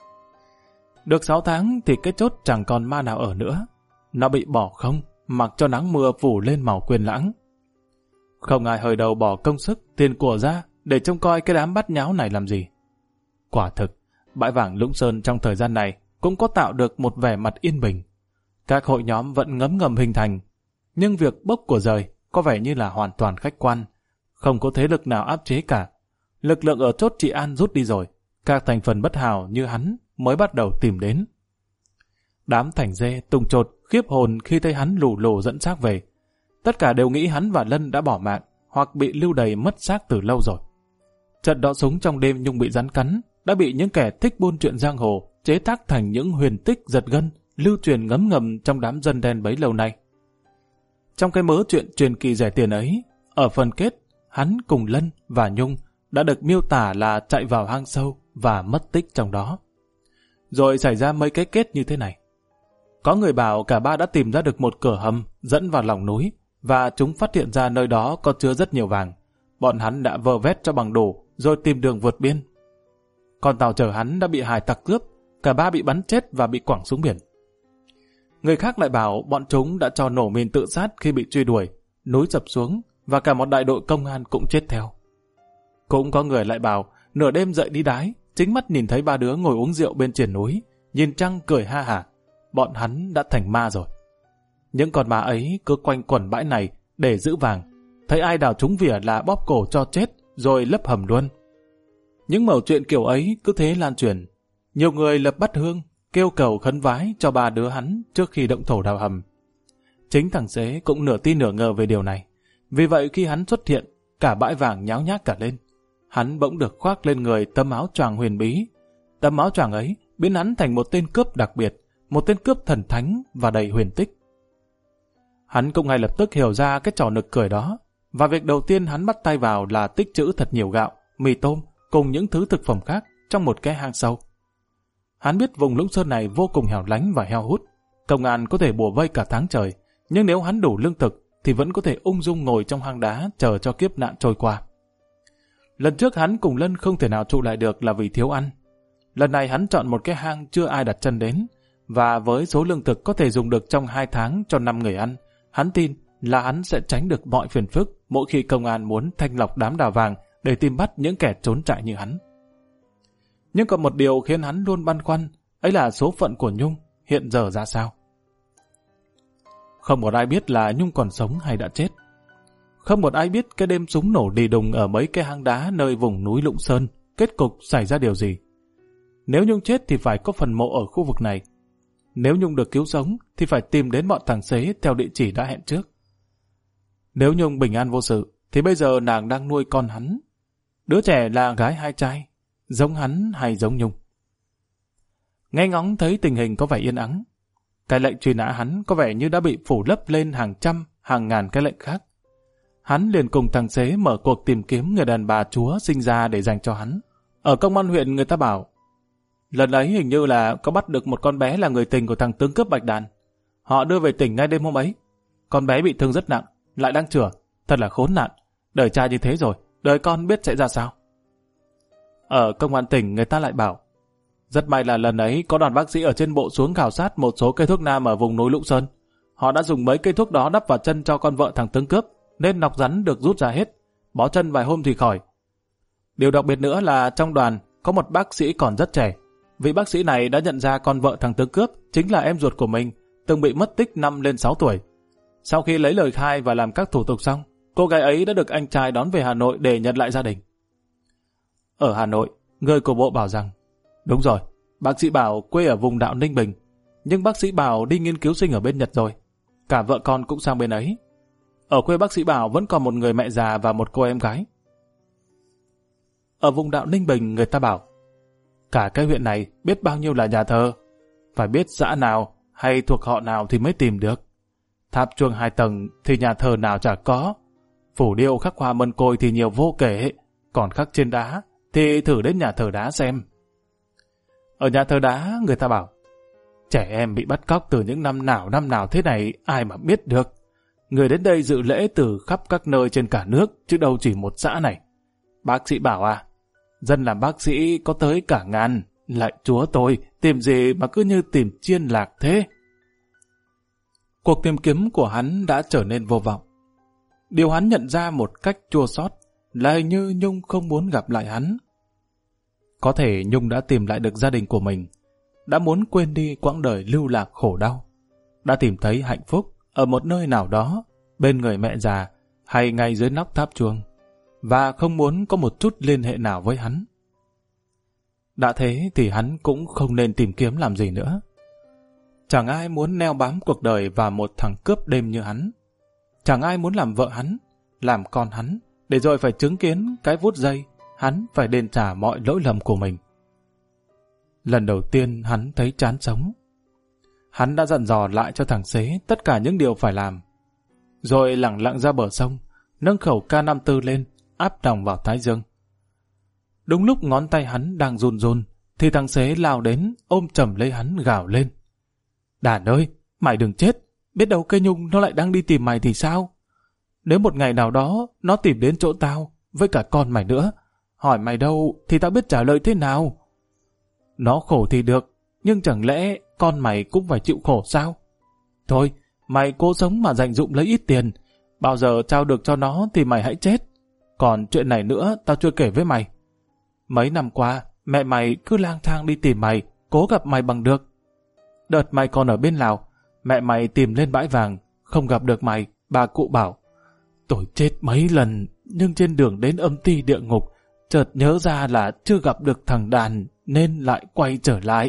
Được sáu tháng thì cái chốt chẳng còn ma nào ở nữa. Nó bị bỏ không, mặc cho nắng mưa phủ lên màu quên lãng. Không ai hơi đầu bỏ công sức, tiền của ra để trông coi cái đám bắt nháo này làm gì. Quả thực, bãi vàng Lũng Sơn trong thời gian này cũng có tạo được một vẻ mặt yên bình. Các hội nhóm vẫn ngấm ngầm hình thành, nhưng việc bốc của rời có vẻ như là hoàn toàn khách quan, không có thế lực nào áp chế cả. Lực lượng ở chốt trị an rút đi rồi, các thành phần bất hảo như hắn mới bắt đầu tìm đến. Đám thành dê, tùng chột, khiếp hồn khi thấy hắn lù lù dẫn xác về. Tất cả đều nghĩ hắn và Lân đã bỏ mạng, hoặc bị lưu đày mất xác từ lâu rồi. Trận đọ súng trong đêm Nhung bị rắn cắn, đã bị những kẻ thích buôn chuyện giang hồ chế tác thành những huyền tích giật gân, lưu truyền ngấm ngầm trong đám dân đen bấy lâu nay. Trong cái mớ chuyện truyền kỳ rẻ tiền ấy, ở phần kết, hắn cùng Lân và Nhung đã được miêu tả là chạy vào hang sâu và mất tích trong đó. Rồi xảy ra mấy cái kết như thế này. Có người bảo cả ba đã tìm ra được một cửa hầm dẫn vào lòng núi, và chúng phát hiện ra nơi đó có chứa rất nhiều vàng. Bọn hắn đã vơ vét cho bằng đủ, rồi tìm đường vượt biên. Còn tàu chở hắn đã bị hải tặc cướp, cả ba bị bắn chết và bị quẳng xuống biển. Người khác lại bảo bọn chúng đã cho nổ mìn tự sát khi bị truy đuổi, núi sập xuống, và cả một đại đội công an cũng chết theo. Cũng có người lại bảo nửa đêm dậy đi đái, chính mắt nhìn thấy ba đứa ngồi uống rượu bên triển núi, nhìn trăng cười ha hả. Bọn hắn đã thành ma rồi. Những con ma ấy cứ quanh quẩn bãi này để giữ vàng, thấy ai đào trúng vỉa là bóp cổ cho chết rồi lấp hầm luôn. Những mẩu chuyện kiểu ấy cứ thế lan truyền. Nhiều người lập bát hương, kêu cầu khấn vái cho ba đứa hắn trước khi động thổ đào hầm. Chính thằng Xế cũng nửa tin nửa ngờ về điều này. Vì vậy khi hắn xuất hiện, cả bãi vàng nháo nhác cả lên. Hắn bỗng được khoác lên người tấm áo choàng huyền bí. Tấm áo choàng ấy biến hắn thành một tên cướp đặc biệt, một tên cướp thần thánh và đầy huyền tích. Hắn cũng ngay lập tức hiểu ra cái trò nực cười đó, và việc đầu tiên hắn bắt tay vào là tích trữ thật nhiều gạo, mì tôm cùng những thứ thực phẩm khác trong một cái hang sâu. Hắn biết vùng Lũng Sơn này vô cùng hẻo lánh và heo hút, công an có thể bủa vây cả tháng trời, nhưng nếu hắn đủ lương thực thì vẫn có thể ung dung ngồi trong hang đá chờ cho kiếp nạn trôi qua. Lần trước hắn cùng Lân không thể nào trụ lại được là vì thiếu ăn. Lần này hắn chọn một cái hang chưa ai đặt chân đến, và với số lương thực có thể dùng được trong hai tháng cho năm người ăn, hắn tin là hắn sẽ tránh được mọi phiền phức mỗi khi công an muốn thanh lọc đám đào vàng để tìm bắt những kẻ trốn trại như hắn. Nhưng còn một điều khiến hắn luôn băn khoăn, ấy là số phận của Nhung hiện giờ ra sao. Không một ai biết là Nhung còn sống hay đã chết. Không một ai biết cái đêm súng nổ đì đùng ở mấy cái hang đá nơi vùng núi Lũng Sơn, kết cục xảy ra điều gì. Nếu Nhung chết thì phải có phần mộ ở khu vực này. Nếu Nhung được cứu sống thì phải tìm đến bọn thằng Xế theo địa chỉ đã hẹn trước. Nếu Nhung bình an vô sự thì bây giờ nàng đang nuôi con hắn. Đứa trẻ là gái hai trai, giống hắn hay giống Nhung. Nghe ngóng thấy tình hình có vẻ yên ắng. Cái lệnh truy nã hắn có vẻ như đã bị phủ lấp lên hàng trăm, hàng ngàn cái lệnh khác. Hắn liền cùng thằng Xế mở cuộc tìm kiếm người đàn bà chúa sinh ra để dành cho hắn. Ở công an huyện người ta bảo, lần ấy hình như là có bắt được một con bé là người tình của thằng tướng cướp Bạch Đàn. Họ đưa về tỉnh ngay đêm hôm ấy. Con bé bị thương rất nặng, lại đang chữa. Thật là khốn nạn. Đời trai như thế rồi, đời con biết sẽ ra sao. Ở công an tỉnh người ta lại bảo, rất may là lần ấy có đoàn bác sĩ ở trên bộ xuống khảo sát một số cây thuốc nam ở vùng núi Lũng Sơn. Họ đã dùng mấy cây thuốc đó đắp vào chân cho con vợ thằng tướng cướp, nên nọc rắn được rút ra hết. Bó chân vài hôm thì khỏi. Điều đặc biệt nữa là trong đoàn có một bác sĩ còn rất trẻ. Vị bác sĩ này đã nhận ra con vợ thằng tướng cướp chính là em ruột của mình, từng bị mất tích năm lên sáu tuổi. Sau khi lấy lời khai và làm các thủ tục xong, cô gái ấy đã được anh trai đón về Hà Nội để nhận lại gia đình. Ở Hà Nội, người của bộ bảo rằng, đúng rồi, bác sĩ Bảo quê ở vùng đạo Ninh Bình, nhưng bác sĩ Bảo đi nghiên cứu sinh ở bên Nhật rồi. Cả vợ con cũng sang bên ấy. Ở quê bác sĩ Bảo vẫn còn một người mẹ già và một cô em gái. Ở vùng đạo Ninh Bình người ta bảo, cả cái huyện này biết bao nhiêu là nhà thờ, phải biết dã nào hay thuộc họ nào thì mới tìm được. Tháp chuông hai tầng thì nhà thờ nào chả có, phủ điêu khắc hoa mân côi thì nhiều vô kể, còn khắc trên đá thì thử đến nhà thờ đá xem. Ở nhà thờ đá người ta bảo, trẻ em bị bắt cóc từ những năm nào năm nào thế này ai mà biết được. Người đến đây dự lễ từ khắp các nơi trên cả nước, chứ đâu chỉ một xã này. Bác sĩ bảo à, dân làm bác sĩ có tới cả ngàn, lại chúa tôi, tìm gì mà cứ như tìm chiên lạc thế. Cuộc tìm kiếm của hắn đã trở nên vô vọng. Điều hắn nhận ra một cách chua xót là hình như Nhung không muốn gặp lại hắn. Có thể Nhung đã tìm lại được gia đình của mình, đã muốn quên đi quãng đời lưu lạc khổ đau, đã tìm thấy hạnh phúc ở một nơi nào đó, bên người mẹ già hay ngay dưới nóc tháp chuông, và không muốn có một chút liên hệ nào với hắn. Đã thế thì hắn cũng không nên tìm kiếm làm gì nữa. Chẳng ai muốn neo bám cuộc đời vào một thằng cướp đêm như hắn. Chẳng ai muốn làm vợ hắn, làm con hắn, để rồi phải chứng kiến cái phút giây hắn phải đền trả mọi lỗi lầm của mình. Lần đầu tiên hắn thấy chán sống. Hắn đã dặn dò lại cho thằng Xế tất cả những điều phải làm. Rồi lẳng lặng ra bờ sông, nâng khẩu K năm mươi tư lên, áp đòng vào thái dương. Đúng lúc ngón tay hắn đang run run, thì thằng Xế lao đến, ôm chầm lấy hắn gào lên. Đàn ơi, mày đừng chết, biết đâu cây Nhung nó lại đang đi tìm mày thì sao? Nếu một ngày nào đó nó tìm đến chỗ tao, với cả con mày nữa, hỏi mày đâu thì tao biết trả lời thế nào? Nó khổ thì được, nhưng chẳng lẽ con mày cũng phải chịu khổ sao? Thôi, mày cố sống mà dành dụm lấy ít tiền, bao giờ trao được cho nó thì mày hãy chết. Còn chuyện này nữa tao chưa kể với mày. Mấy năm qua, mẹ mày cứ lang thang đi tìm mày, cố gặp mày bằng được. Đợt mày còn ở bên Lào, mẹ mày tìm lên bãi vàng, không gặp được mày, bà cụ bảo. Tôi chết mấy lần, nhưng trên đường đến âm ty địa ngục, chợt nhớ ra là chưa gặp được thằng Đàn, nên lại quay trở lại.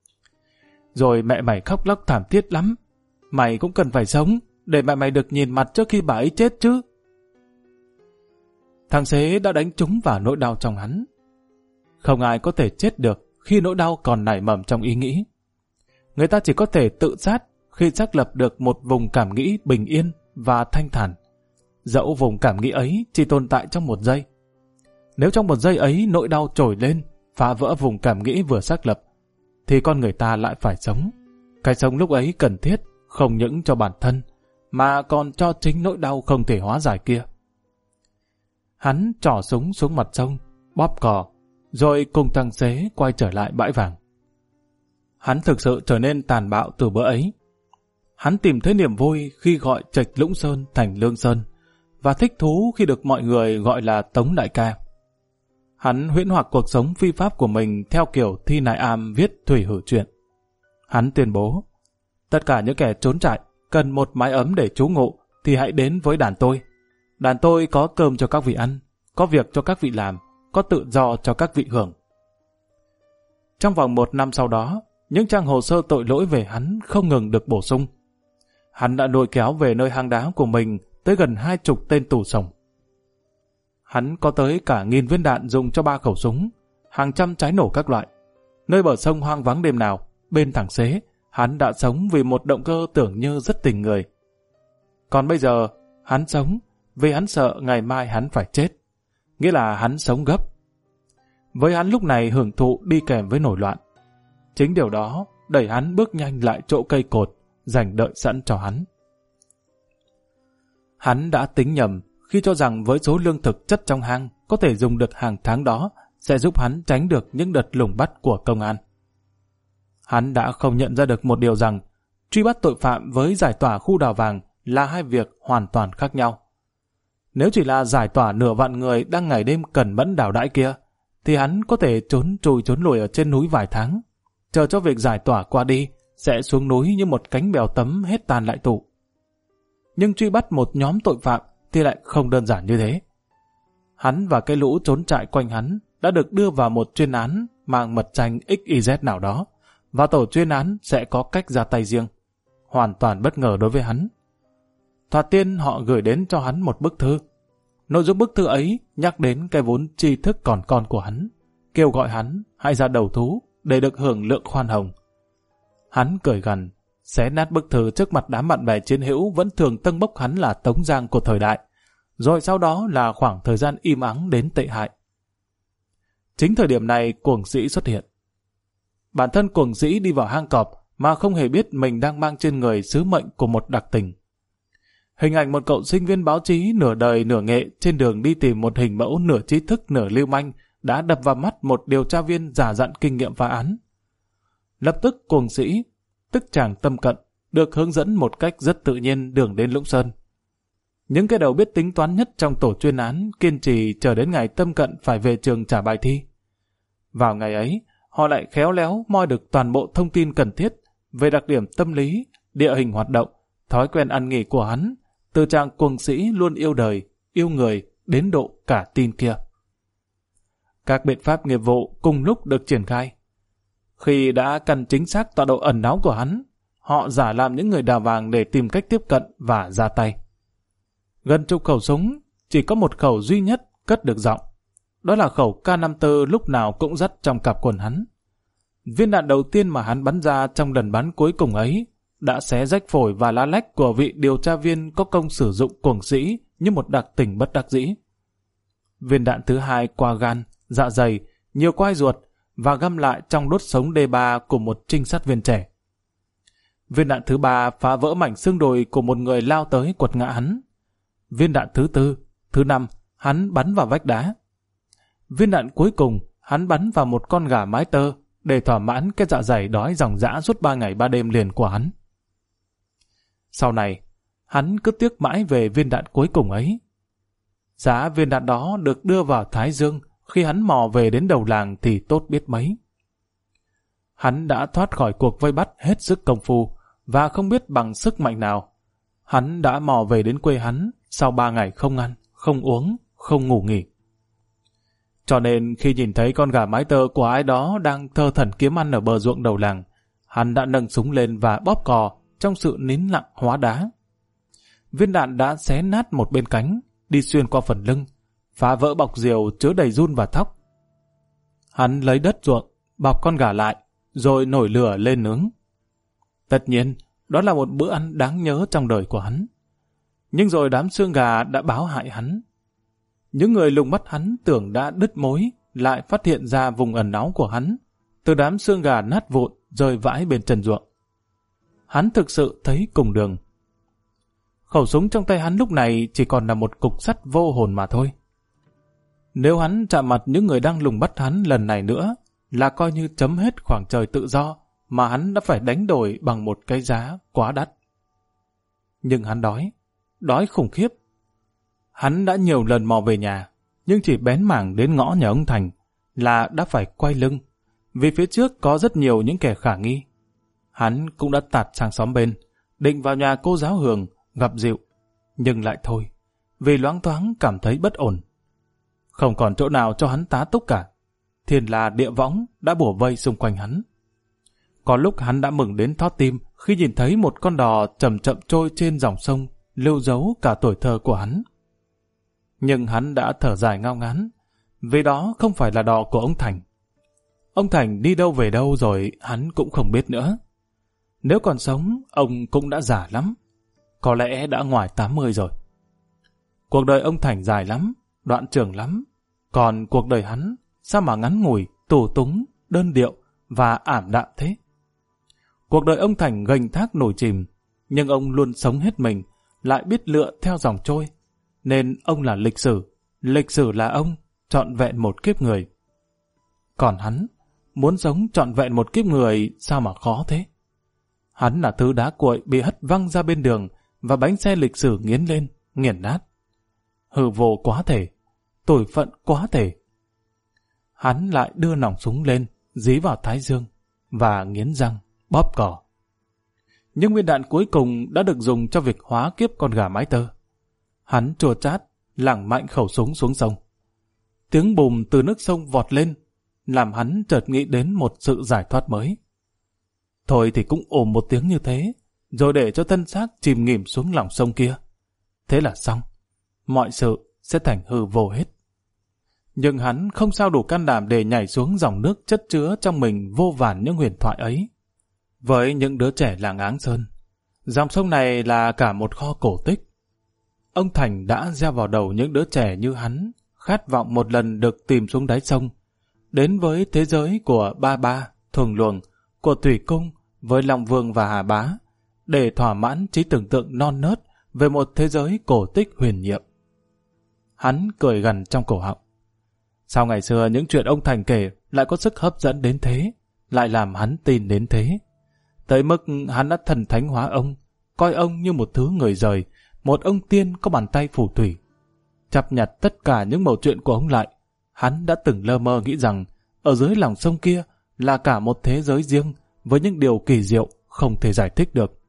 Rồi mẹ mày khóc lóc thảm thiết lắm. Mày cũng cần phải sống, để mẹ mày được nhìn mặt trước khi bà ấy chết chứ. Thằng Xế đã đánh trúng vào nỗi đau trong hắn. Không ai có thể chết được khi nỗi đau còn nảy mầm trong ý nghĩ. Người ta chỉ có thể tự sát khi xác lập được một vùng cảm nghĩ bình yên và thanh thản. Dẫu vùng cảm nghĩ ấy chỉ tồn tại trong một giây. Nếu trong một giây ấy nỗi đau trồi lên, phá vỡ vùng cảm nghĩ vừa xác lập, thì con người ta lại phải sống. Cái sống lúc ấy cần thiết, không những cho bản thân, mà còn cho chính nỗi đau không thể hóa giải kia. Hắn trỏ súng xuống mặt sông, bóp cò, rồi cùng thằng Xế quay trở lại bãi vàng. Hắn thực sự trở nên tàn bạo từ bữa ấy. Hắn tìm thấy niềm vui khi gọi Trạch Lũng Sơn thành Lương Sơn, và thích thú khi được mọi người gọi là Tống Đại Ca. Hắn huyễn hoặc cuộc sống phi pháp của mình theo kiểu Thi Nại Am viết thủy hử truyện. Hắn tuyên bố, tất cả những kẻ trốn trại cần một mái ấm để trú ngụ thì hãy đến với đàn tôi. Đàn tôi có cơm cho các vị ăn, có việc cho các vị làm, có tự do cho các vị hưởng. Trong vòng một năm sau đó, những trang hồ sơ tội lỗi về hắn không ngừng được bổ sung. Hắn đã lôi kéo về nơi hang đá của mình tới gần hai chục tên tù sống. Hắn có tới cả nghìn viên đạn dùng cho ba khẩu súng, hàng trăm trái nổ các loại. Nơi bờ sông hoang vắng đêm nào, bên thẳng xế, hắn đã sống vì một động cơ tưởng như rất tình người. Còn bây giờ, hắn sống vì hắn sợ ngày mai hắn phải chết. Nghĩa là hắn sống gấp. Với hắn lúc này hưởng thụ đi kèm với nổi loạn. Chính điều đó đẩy hắn bước nhanh lại chỗ cây cột, dành đợi sẵn cho hắn. Hắn đã tính nhầm khi cho rằng với số lương thực chất trong hang có thể dùng được hàng tháng đó sẽ giúp hắn tránh được những đợt lùng bắt của công an. Hắn đã không nhận ra được một điều rằng truy bắt tội phạm với giải tỏa khu đào vàng là hai việc hoàn toàn khác nhau. Nếu chỉ là giải tỏa nửa vạn người đang ngày đêm cẩn mẫn đào đãi kia, thì hắn có thể trốn trùi trốn lùi ở trên núi vài tháng, chờ cho việc giải tỏa qua đi sẽ xuống núi như một cánh bèo tấm hết tàn lại tụ. Nhưng truy bắt một nhóm tội phạm thì lại không đơn giản như thế. Hắn và cái lũ trốn trại quanh hắn đã được đưa vào một chuyên án mang mật danh ích i dét nào đó, và tổ chuyên án sẽ có cách ra tay riêng. Hoàn toàn bất ngờ đối với hắn. Thoạt tiên họ gửi đến cho hắn một bức thư. Nội dung bức thư ấy nhắc đến cái vốn tri thức còn con của hắn, kêu gọi hắn hãy ra đầu thú để được hưởng lượng khoan hồng. Hắn cười gằn, xé nát bức thư trước mặt đám bạn bè chiến hữu vẫn thường tâng bốc hắn là Tống Giang của thời đại, rồi sau đó là khoảng thời gian im ắng đến tệ hại. Chính thời điểm này Cuồng Sĩ xuất hiện. Bản thân Cuồng Sĩ đi vào hang cọp mà không hề biết mình đang mang trên người sứ mệnh của một đặc tình. Hình ảnh một cậu sinh viên báo chí nửa đời nửa nghệ trên đường đi tìm một hình mẫu nửa trí thức nửa lưu manh đã đập vào mắt một điều tra viên già dặn kinh nghiệm phá án. Lập tức Cuồng Sĩ, tức chàng tâm cận, được hướng dẫn một cách rất tự nhiên đường đến Lũng Sơn. Những cái đầu biết tính toán nhất trong tổ chuyên án kiên trì chờ đến ngày tâm cận phải về trường trả bài thi. Vào ngày ấy, họ lại khéo léo moi được toàn bộ thông tin cần thiết về đặc điểm tâm lý, địa hình hoạt động, thói quen ăn nghỉ của hắn, từ chàng Cuồng Sĩ luôn yêu đời, yêu người đến độ cả tin kia. Các biện pháp nghiệp vụ cùng lúc được triển khai. Khi đã căn chính xác tọa độ ẩn náu của hắn, họ giả làm những người đào vàng để tìm cách tiếp cận và ra tay. Gần chục khẩu súng, chỉ có một khẩu duy nhất cất được giọng. Đó là khẩu K năm mươi tư lúc nào cũng dắt trong cặp quần hắn. Viên đạn đầu tiên mà hắn bắn ra trong lần bắn cuối cùng ấy đã xé rách phổi và lá lách của vị điều tra viên có công sử dụng Cuồng Sĩ như một đặc tình bất đắc dĩ. Viên đạn thứ hai qua gan, dạ dày, nhiều quai ruột và găm lại trong đốt sống D ba của một trinh sát viên trẻ. Viên đạn thứ ba phá vỡ mảnh xương đùi của một người lao tới quật ngã hắn. Viên đạn thứ tư, thứ năm, hắn bắn vào vách đá. Viên đạn cuối cùng, hắn bắn vào một con gà mái tơ để thỏa mãn cái dạ dày đói ròng rã suốt ba ngày ba đêm liền của hắn. Sau này, hắn cứ tiếc mãi về viên đạn cuối cùng ấy. Giá viên đạn đó được đưa vào Thái Dương khi hắn mò về đến đầu làng thì tốt biết mấy. Hắn đã thoát khỏi cuộc vây bắt hết sức công phu và không biết bằng sức mạnh nào. Hắn đã mò về đến quê hắn sau ba ngày không ăn, không uống, không ngủ nghỉ. Cho nên khi nhìn thấy con gà mái tơ của ai đó đang thơ thẩn kiếm ăn ở bờ ruộng đầu làng, hắn đã nâng súng lên và bóp cò trong sự nín lặng hóa đá. Viên đạn đã xé nát một bên cánh, đi xuyên qua phần lưng, phá vỡ bọc diều chứa đầy giun và thóc. Hắn lấy đất ruộng, bọc con gà lại, rồi nổi lửa lên nướng. Tất nhiên, đó là một bữa ăn đáng nhớ trong đời của hắn. Nhưng rồi đám xương gà đã báo hại hắn. Những người lùng bắt hắn tưởng đã đứt mối, lại phát hiện ra vùng ẩn náu của hắn, từ đám xương gà nát vụn rơi vãi bên trần ruộng. Hắn thực sự thấy cùng đường. Khẩu súng trong tay hắn lúc này chỉ còn là một cục sắt vô hồn mà thôi. Nếu hắn chạm mặt những người đang lùng bắt hắn lần này nữa, là coi như chấm hết khoảng trời tự do mà hắn đã phải đánh đổi bằng một cái giá quá đắt. Nhưng hắn đói, đói khủng khiếp. Hắn đã nhiều lần mò về nhà, nhưng chỉ bén mảng đến ngõ nhà ông Thành là đã phải quay lưng, vì phía trước có rất nhiều những kẻ khả nghi. Hắn cũng đã tạt sang xóm bên, định vào nhà cô giáo Hường gặp dịu, nhưng lại thôi, vì loáng thoáng cảm thấy bất ổn. Không còn chỗ nào cho hắn tá túc cả. Thiên la địa võng đã bủa vây xung quanh hắn. Có lúc hắn đã mừng đến thót tim khi nhìn thấy một con đò chậm chậm trôi trên dòng sông, lưu dấu cả tuổi thơ của hắn. Nhưng hắn đã thở dài ngao ngán, vì đó không phải là đò của ông Thành. Ông Thành đi đâu về đâu rồi hắn cũng không biết nữa. Nếu còn sống, ông cũng đã già lắm, có lẽ đã ngoài tám mươi rồi. Cuộc đời ông Thành dài lắm, đoạn trường lắm, còn cuộc đời hắn sao mà ngắn ngủi, tù túng, đơn điệu và ảm đạm thế. Cuộc đời ông Thành gành thác nổi chìm, nhưng ông luôn sống hết mình, lại biết lựa theo dòng trôi. Nên ông là lịch sử, lịch sử là ông, trọn vẹn một kiếp người. Còn hắn, muốn sống trọn vẹn một kiếp người sao mà khó thế. Hắn là thứ đá cuội bị hất văng ra bên đường và bánh xe lịch sử nghiến lên, nghiền nát. Hư vô quá thể, tủi phận quá thể. Hắn lại đưa nòng súng lên, dí vào thái dương và nghiến răng, bóp cò. Nhưng viên đạn cuối cùng đã được dùng cho việc hóa kiếp con gà mái tơ. Hắn chua chát, lảng mạnh khẩu súng xuống sông. Tiếng bùm từ nước sông vọt lên, làm hắn chợt nghĩ đến một sự giải thoát mới. Thôi thì cũng ồm một tiếng như thế, rồi để cho thân xác chìm nghỉm xuống lòng sông kia. Thế là xong, mọi sự sẽ thành hư vô hết. Nhưng hắn không sao đủ can đảm để nhảy xuống dòng nước chất chứa trong mình vô vàn những huyền thoại ấy. Với những đứa trẻ làng Áng Sơn, dòng sông này là cả một kho cổ tích. Ông Thành đã gieo vào đầu những đứa trẻ như hắn khát vọng một lần được tìm xuống đáy sông, đến với thế giới của Ba Ba, Thuồng Luồng, của Thủy Cung với Long Vương và Hà Bá, để thỏa mãn trí tưởng tượng non nớt về một thế giới cổ tích huyền nhiệm. Hắn cười gằn trong cổ họng. Sao ngày xưa những chuyện ông Thành kể lại có sức hấp dẫn đến thế, lại làm hắn tin đến thế? Tới mức hắn đã thần thánh hóa ông, coi ông như một thứ người rời, một ông tiên có bàn tay phù thủy. Chắp nhặt tất cả những mẩu chuyện của ông lại, hắn đã từng lơ mơ nghĩ rằng ở dưới lòng sông kia là cả một thế giới riêng với những điều kỳ diệu không thể giải thích được.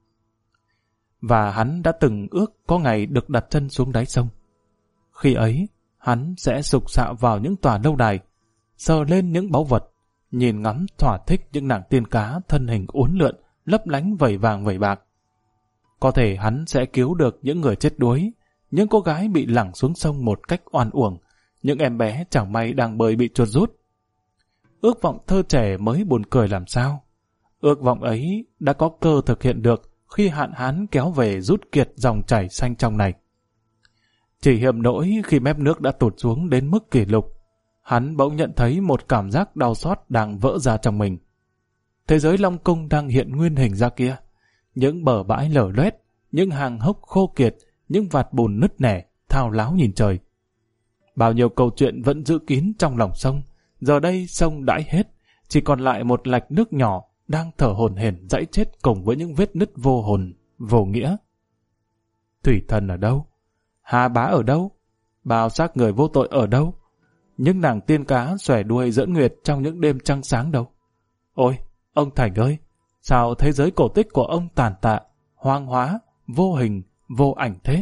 Và hắn đã từng ước có ngày được đặt chân xuống đáy sông. Khi ấy, hắn sẽ sục sạo vào những tòa lâu đài, sờ lên những báu vật, nhìn ngắm thỏa thích những nàng tiên cá thân hình uốn lượn, lấp lánh vẩy vàng vẩy bạc. Có thể hắn sẽ cứu được những người chết đuối, những cô gái bị lẳng xuống sông một cách oan uổng, những em bé chẳng may đang bơi bị chuột rút. Ước vọng thơ trẻ mới buồn cười làm sao. Ước vọng ấy đã có cơ thực hiện được khi hạn hán kéo về rút kiệt dòng chảy xanh trong này. Chỉ hiểm nỗi khi mép nước đã tụt xuống đến mức kỷ lục, hắn bỗng nhận thấy một cảm giác đau xót đang vỡ ra trong mình. Thế giới Long Cung đang hiện nguyên hình ra kia. Những bờ bãi lở loét, những hàng hốc khô kiệt, những vạt bùn nứt nẻ, thao láo nhìn trời. Bao nhiêu câu chuyện vẫn giữ kín trong lòng sông, giờ đây sông đãi hết, chỉ còn lại một lạch nước nhỏ đang thở hổn hển dãy chết cùng với những vết nứt vô hồn, vô nghĩa. Thủy thần ở đâu? Hà Bá ở đâu? Bao xác người vô tội ở đâu? Những nàng tiên cá xòe đuôi dẫn nguyệt trong những đêm trăng sáng đâu? Ôi, ông Thành ơi, sao thế giới cổ tích của ông tàn tạ, hoang hóa, vô hình, vô ảnh thế?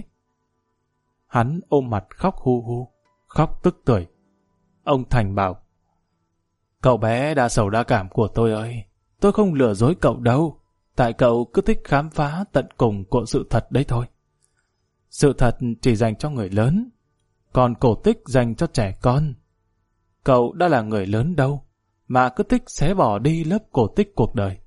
Hắn ôm mặt khóc hu hu, khóc tức tưởi. Ông Thành bảo, cậu bé đa sầu đa cảm của tôi ơi, tôi không lừa dối cậu đâu, tại cậu cứ thích khám phá tận cùng của sự thật đấy thôi. Sự thật chỉ dành cho người lớn, còn cổ tích dành cho trẻ con. Cậu đã là người lớn đâu, mà cứ thích xé bỏ đi lớp cổ tích cuộc đời.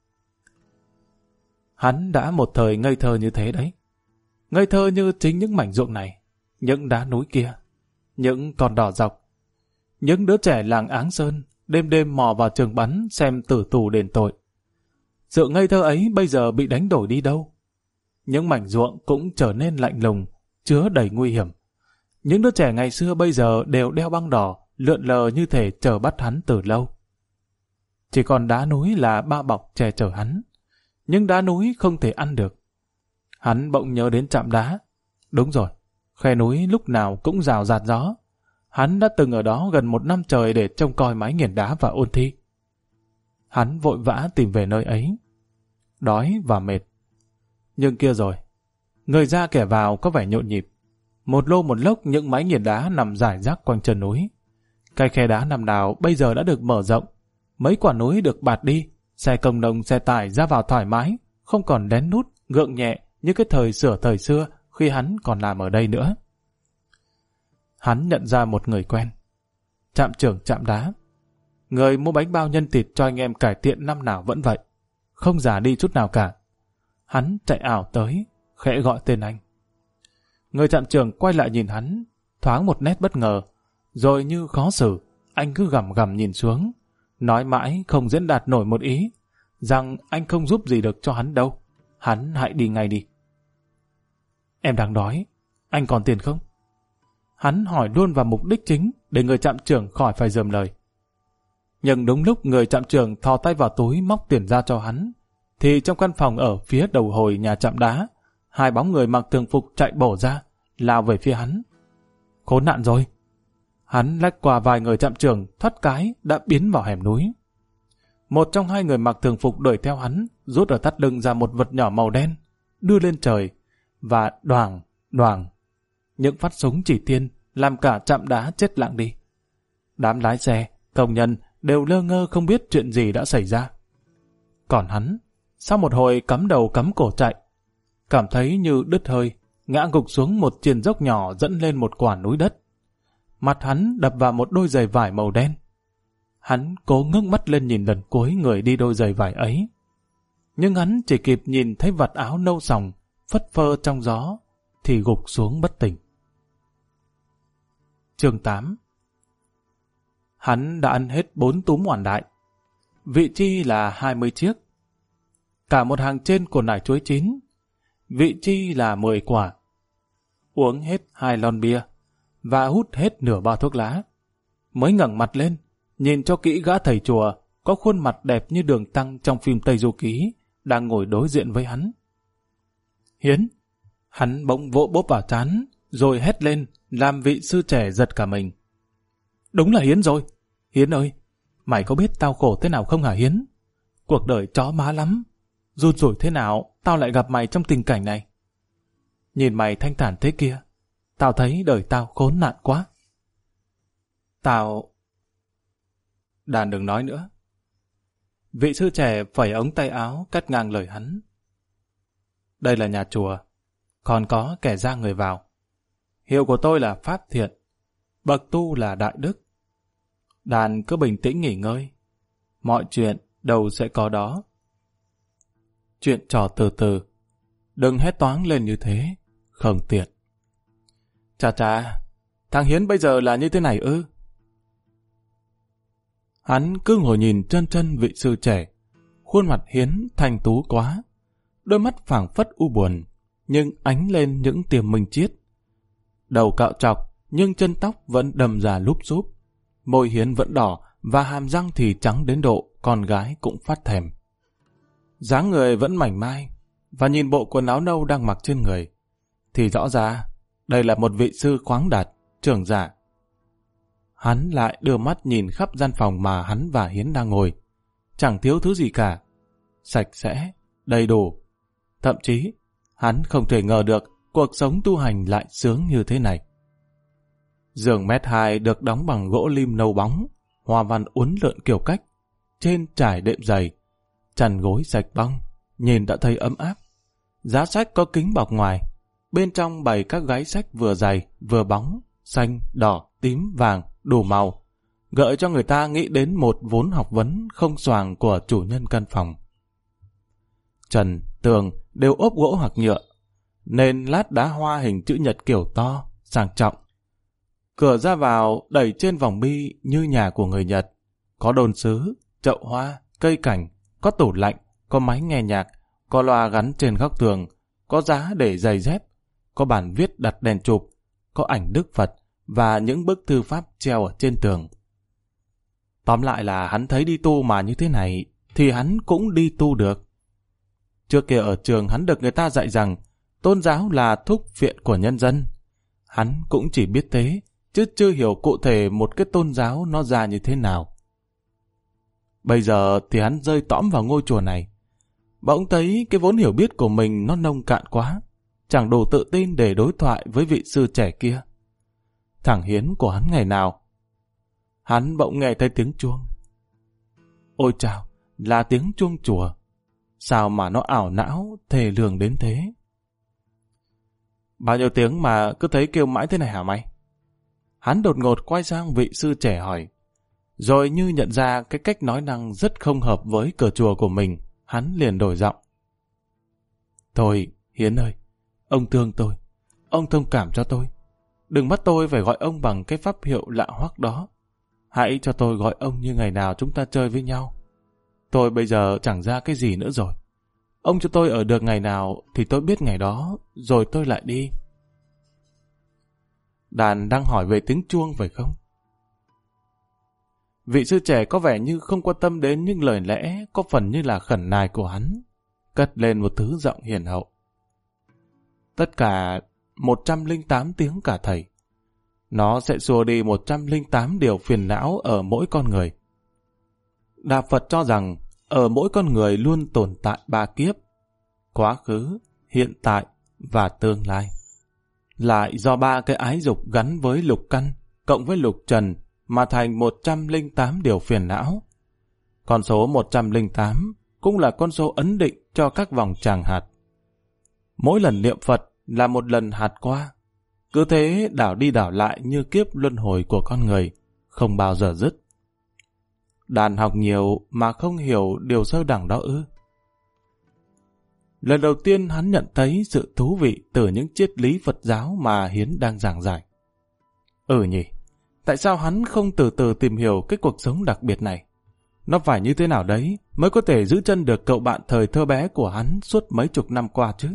Hắn đã một thời ngây thơ như thế đấy. Ngây thơ như chính những mảnh ruộng này, những đá núi kia, những con đỏ dọc, những đứa trẻ làng Áng Sơn đêm đêm mò vào trường bắn xem tử tù đền tội. Sự ngây thơ ấy bây giờ bị đánh đổi đi đâu? Những mảnh ruộng cũng trở nên lạnh lùng, chứa đầy nguy hiểm. Những đứa trẻ ngày xưa bây giờ đều đeo băng đỏ, lượn lờ như thể chờ bắt hắn từ lâu. Chỉ còn đá núi là ba bọc che chở hắn. Nhưng đá núi không thể ăn được. Hắn bỗng nhớ đến trạm đá. Đúng rồi, khe núi lúc nào cũng rào rạt gió. Hắn đã từng ở đó gần một năm trời để trông coi máy nghiền đá và ôn thi. Hắn vội vã tìm về nơi ấy. đói và mệt. Nhưng kia rồi, người ra kẻ vào có vẻ nhộn nhịp. Một lô một lốc những máy nghiền đá nằm rải rác quanh chân núi. Cái khe đá nằm nào bây giờ đã được mở rộng. Mấy quả núi được bạt đi, xe công nông xe tải ra vào thoải mái, không còn đén nút, gượng nhẹ như cái thời sửa thời xưa khi hắn còn làm ở đây nữa. Hắn nhận ra một người quen. Trạm trưởng trạm đá. Người mua bánh bao nhân thịt cho anh em cải thiện năm nào vẫn vậy. Không già đi chút nào cả. Hắn chạy ảo tới, khẽ gọi tên anh. Người trạm trưởng quay lại nhìn hắn, thoáng một nét bất ngờ, rồi như khó xử, anh cứ gằm gằm nhìn xuống, nói mãi không diễn đạt nổi một ý, rằng anh không giúp gì được cho hắn đâu, hắn hãy đi ngay đi. Em đang đói, anh còn tiền không? Hắn hỏi luôn vào mục đích chính để người trạm trưởng khỏi phải rườm lời. Nhưng đúng lúc người trạm trưởng thò tay vào túi móc tiền ra cho hắn, thì trong căn phòng ở phía đầu hồi nhà trạm đá, hai bóng người mặc thường phục chạy bổ ra, lao về phía hắn. Khốn nạn rồi! Hắn lách qua vài người trạm trưởng, thoát cái đã biến vào hẻm núi. Một trong hai người mặc thường phục đuổi theo hắn, rút ở thắt lưng ra một vật nhỏ màu đen, đưa lên trời, và đoàng, đoàng. Những phát súng chỉ thiên làm cả trạm đá chết lặng đi. Đám lái xe, công nhân đều lơ ngơ không biết chuyện gì đã xảy ra. Còn hắn, sau một hồi cắm đầu cắm cổ chạy, cảm thấy như đứt hơi, ngã gục xuống một triền dốc nhỏ dẫn lên một quả núi đất. Mặt hắn đập vào một đôi giày vải màu đen. Hắn cố ngước mắt lên nhìn lần cuối người đi đôi giày vải ấy. Nhưng hắn chỉ kịp nhìn thấy vạt áo nâu sòng, phất phơ trong gió, thì gục xuống bất tỉnh. Chương tám. Hắn đã ăn hết bốn túm oản đại. Vị chi là hai mươi chiếc. Cả một hàng trên của nải chuối chín. Vị chi là mười quả. Uống hết hai lon bia và hút hết nửa bao thuốc lá. Mới ngẩng mặt lên, nhìn cho kỹ gã thầy chùa có khuôn mặt đẹp như Đường Tăng trong phim Tây Du Ký đang ngồi đối diện với hắn. Hiến! Hắn bỗng vỗ bốp vào trán, rồi hét lên, làm vị sư trẻ giật cả mình. Đúng là Hiến rồi! Hiến ơi! Mày có biết tao khổ thế nào không hả Hiến? Cuộc đời chó má lắm. Run rủi thế nào, tao lại gặp mày trong tình cảnh này. Nhìn mày thanh thản thế kia, tao thấy đời tao khốn nạn quá. Tao... Đàn đừng nói nữa. Vị sư trẻ phẩy ống tay áo cắt ngang lời hắn. Đây là nhà chùa, còn có kẻ ra người vào. Hiệu của tôi là Pháp Thiện, bậc tu là Đại Đức. Đàn cứ bình tĩnh nghỉ ngơi. Mọi chuyện đâu sẽ có đó. Chuyện trò từ từ. Đừng hét toáng lên như thế, không tiện. Chà chà, thằng Hiến bây giờ là như thế này ư? Hắn cứ ngồi nhìn chân chân vị sư trẻ. Khuôn mặt Hiến thanh tú quá. Đôi mắt phảng phất u buồn, nhưng ánh lên những tiềm minh chiết. Đầu cạo trọc, nhưng chân tóc vẫn đầm ra lúp xúp. Môi Hiến vẫn đỏ, và hàm răng thì trắng đến độ con gái cũng phát thèm. Dáng người vẫn mảnh mai, và nhìn bộ quần áo nâu đang mặc trên người, thì rõ ra đây là một vị sư khoáng đạt, trưởng giả. Hắn lại đưa mắt nhìn khắp gian phòng mà hắn và Hiến đang ngồi. Chẳng thiếu thứ gì cả. Sạch sẽ, đầy đủ. Thậm chí, hắn không thể ngờ được cuộc sống tu hành lại sướng như thế này. Giường mét hai được đóng bằng gỗ lim nâu bóng, hoa văn uốn lượn kiểu cách, trên trải đệm dày, chăn gối sạch băng, nhìn đã thấy ấm áp. Giá sách có kính bọc ngoài, bên trong bày các gáy sách vừa dày, vừa bóng, xanh, đỏ, tím, vàng, đủ màu, gợi cho người ta nghĩ đến một vốn học vấn không xoàng của chủ nhân căn phòng. Trần, tường đều ốp gỗ hoặc nhựa, nên lát đá hoa hình chữ nhật kiểu to, sang trọng. Cửa ra vào đẩy trên vòng bi như nhà của người Nhật, có đồn sứ, chậu hoa, cây cảnh, có tủ lạnh, có máy nghe nhạc, có loa gắn trên góc tường, có giá để giày dép, có bàn viết đặt đèn chụp, có ảnh Đức Phật và những bức thư pháp treo ở trên tường. Tóm lại là hắn thấy đi tu mà như thế này thì hắn cũng đi tu được. Trước kia ở trường hắn được người ta dạy rằng tôn giáo là thúc viện của nhân dân. Hắn cũng chỉ biết thế, chứ chưa hiểu cụ thể một cái tôn giáo nó ra như thế nào. Bây giờ thì hắn rơi tõm vào ngôi chùa này. bỗng thấy cái vốn hiểu biết của mình nó nông cạn quá, chẳng đủ tự tin để đối thoại với vị sư trẻ kia. Thằng Hiến của hắn ngày nào. Hắn bỗng nghe thấy tiếng chuông. Ôi chào, là tiếng chuông chùa. Sao mà nó ảo não, thề lường đến thế? Bao nhiêu tiếng mà cứ thấy kêu mãi thế này hả mày? Hắn đột ngột quay sang vị sư trẻ hỏi. Rồi như nhận ra cái cách nói năng rất không hợp với cửa chùa của mình, hắn liền đổi giọng. Thôi, Hiến ơi, ông thương tôi, ông thông cảm cho tôi. Đừng bắt tôi phải gọi ông bằng cái pháp hiệu lạ hoắc đó. Hãy cho tôi gọi ông như ngày nào chúng ta chơi với nhau. Tôi bây giờ chẳng ra cái gì nữa rồi. Ông cho tôi ở được ngày nào thì tôi biết ngày đó, rồi tôi lại đi. Đàn đang hỏi về tiếng chuông phải không? Vị sư trẻ có vẻ như không quan tâm đến những lời lẽ có phần như là khẩn nài của hắn, cất lên một thứ giọng hiền hậu. Tất cả một trăm lẻ tám tiếng cả thầy. Nó sẽ xua đi một trăm lẻ tám điều phiền não ở mỗi con người. Đạo Phật cho rằng ở mỗi con người luôn tồn tại ba kiếp: quá khứ, hiện tại và tương lai. Lại do ba cái ái dục gắn với lục căn cộng với lục trần mà thành một trăm lẻ tám điều phiền não. Con số một trăm lẻ tám cũng là con số ấn định cho các vòng tràng hạt. Mỗi lần niệm Phật là một lần hạt qua. Cứ thế đảo đi đảo lại như kiếp luân hồi của con người, không bao giờ dứt. Đàn học nhiều mà không hiểu điều sơ đẳng đó ư? Lần đầu tiên hắn nhận thấy sự thú vị từ những triết lý Phật giáo mà Hiến đang giảng giải. Ừ nhỉ, tại sao hắn không từ từ tìm hiểu cái cuộc sống đặc biệt này? Nó phải như thế nào đấy mới có thể giữ chân được cậu bạn thời thơ bé của hắn suốt mấy chục năm qua chứ?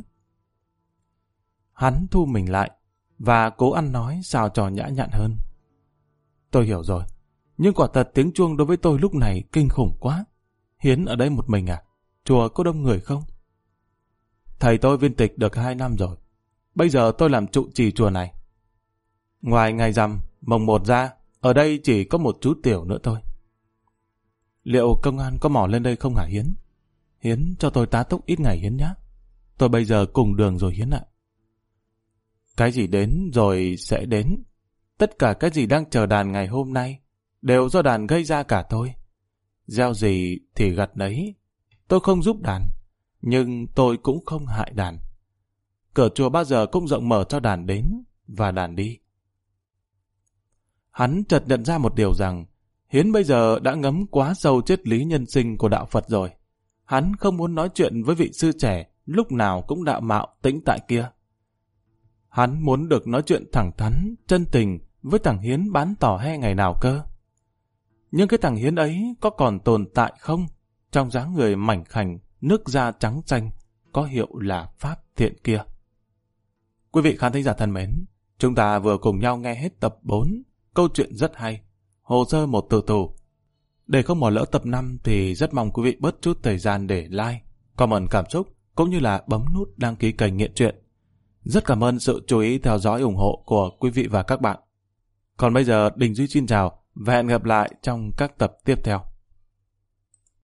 Hắn thu mình lại và cố ăn nói sao cho nhã nhặn hơn. Tôi hiểu rồi, nhưng quả thật tiếng chuông đối với tôi lúc này kinh khủng quá. Hiến ở đây một mình à? Chùa có đông người không? Thầy tôi viên tịch được hai năm rồi. Bây giờ tôi làm trụ trì chùa này. Ngoài ngày rằm, mồng một ra, ở đây chỉ có một chú tiểu nữa thôi. Liệu công an có mò lên đây không hả Hiến? Hiến cho tôi tá túc ít ngày Hiến nhé. Tôi bây giờ cùng đường rồi Hiến ạ. Cái gì đến rồi sẽ đến. Tất cả cái gì đang chờ đàn ngày hôm nay đều do đàn gây ra cả thôi. Gieo gì thì gặt nấy. Tôi không giúp đàn, nhưng tôi cũng không hại đàn. Cửa chùa bao giờ cũng rộng mở cho đàn đến và đàn đi. Hắn chợt nhận ra một điều rằng Hiến bây giờ đã ngấm quá sâu triết lý nhân sinh của đạo Phật rồi. Hắn không muốn nói chuyện với vị sư trẻ lúc nào cũng đạo mạo tĩnh tại kia. Hắn muốn được nói chuyện thẳng thắn, chân tình với thằng Hiến bán tỏ he ngày nào cơ. Nhưng cái thằng Hiến ấy có còn tồn tại không trong dáng người mảnh khảnh, nước da trắng xanh, có hiệu là Pháp Thiện kia? Quý vị khán thính giả thân mến, chúng ta vừa cùng nhau nghe hết tập bốn, câu chuyện rất hay, Hồ sơ một tử tù. Để không bỏ lỡ tập năm thì rất mong quý vị bớt chút thời gian để like, comment cảm xúc, cũng như là bấm nút đăng ký kênh Nghiện Truyện. Rất cảm ơn sự chú ý theo dõi ủng hộ của quý vị và các bạn. Còn bây giờ Đình Duy xin chào và hẹn gặp lại trong các tập tiếp theo.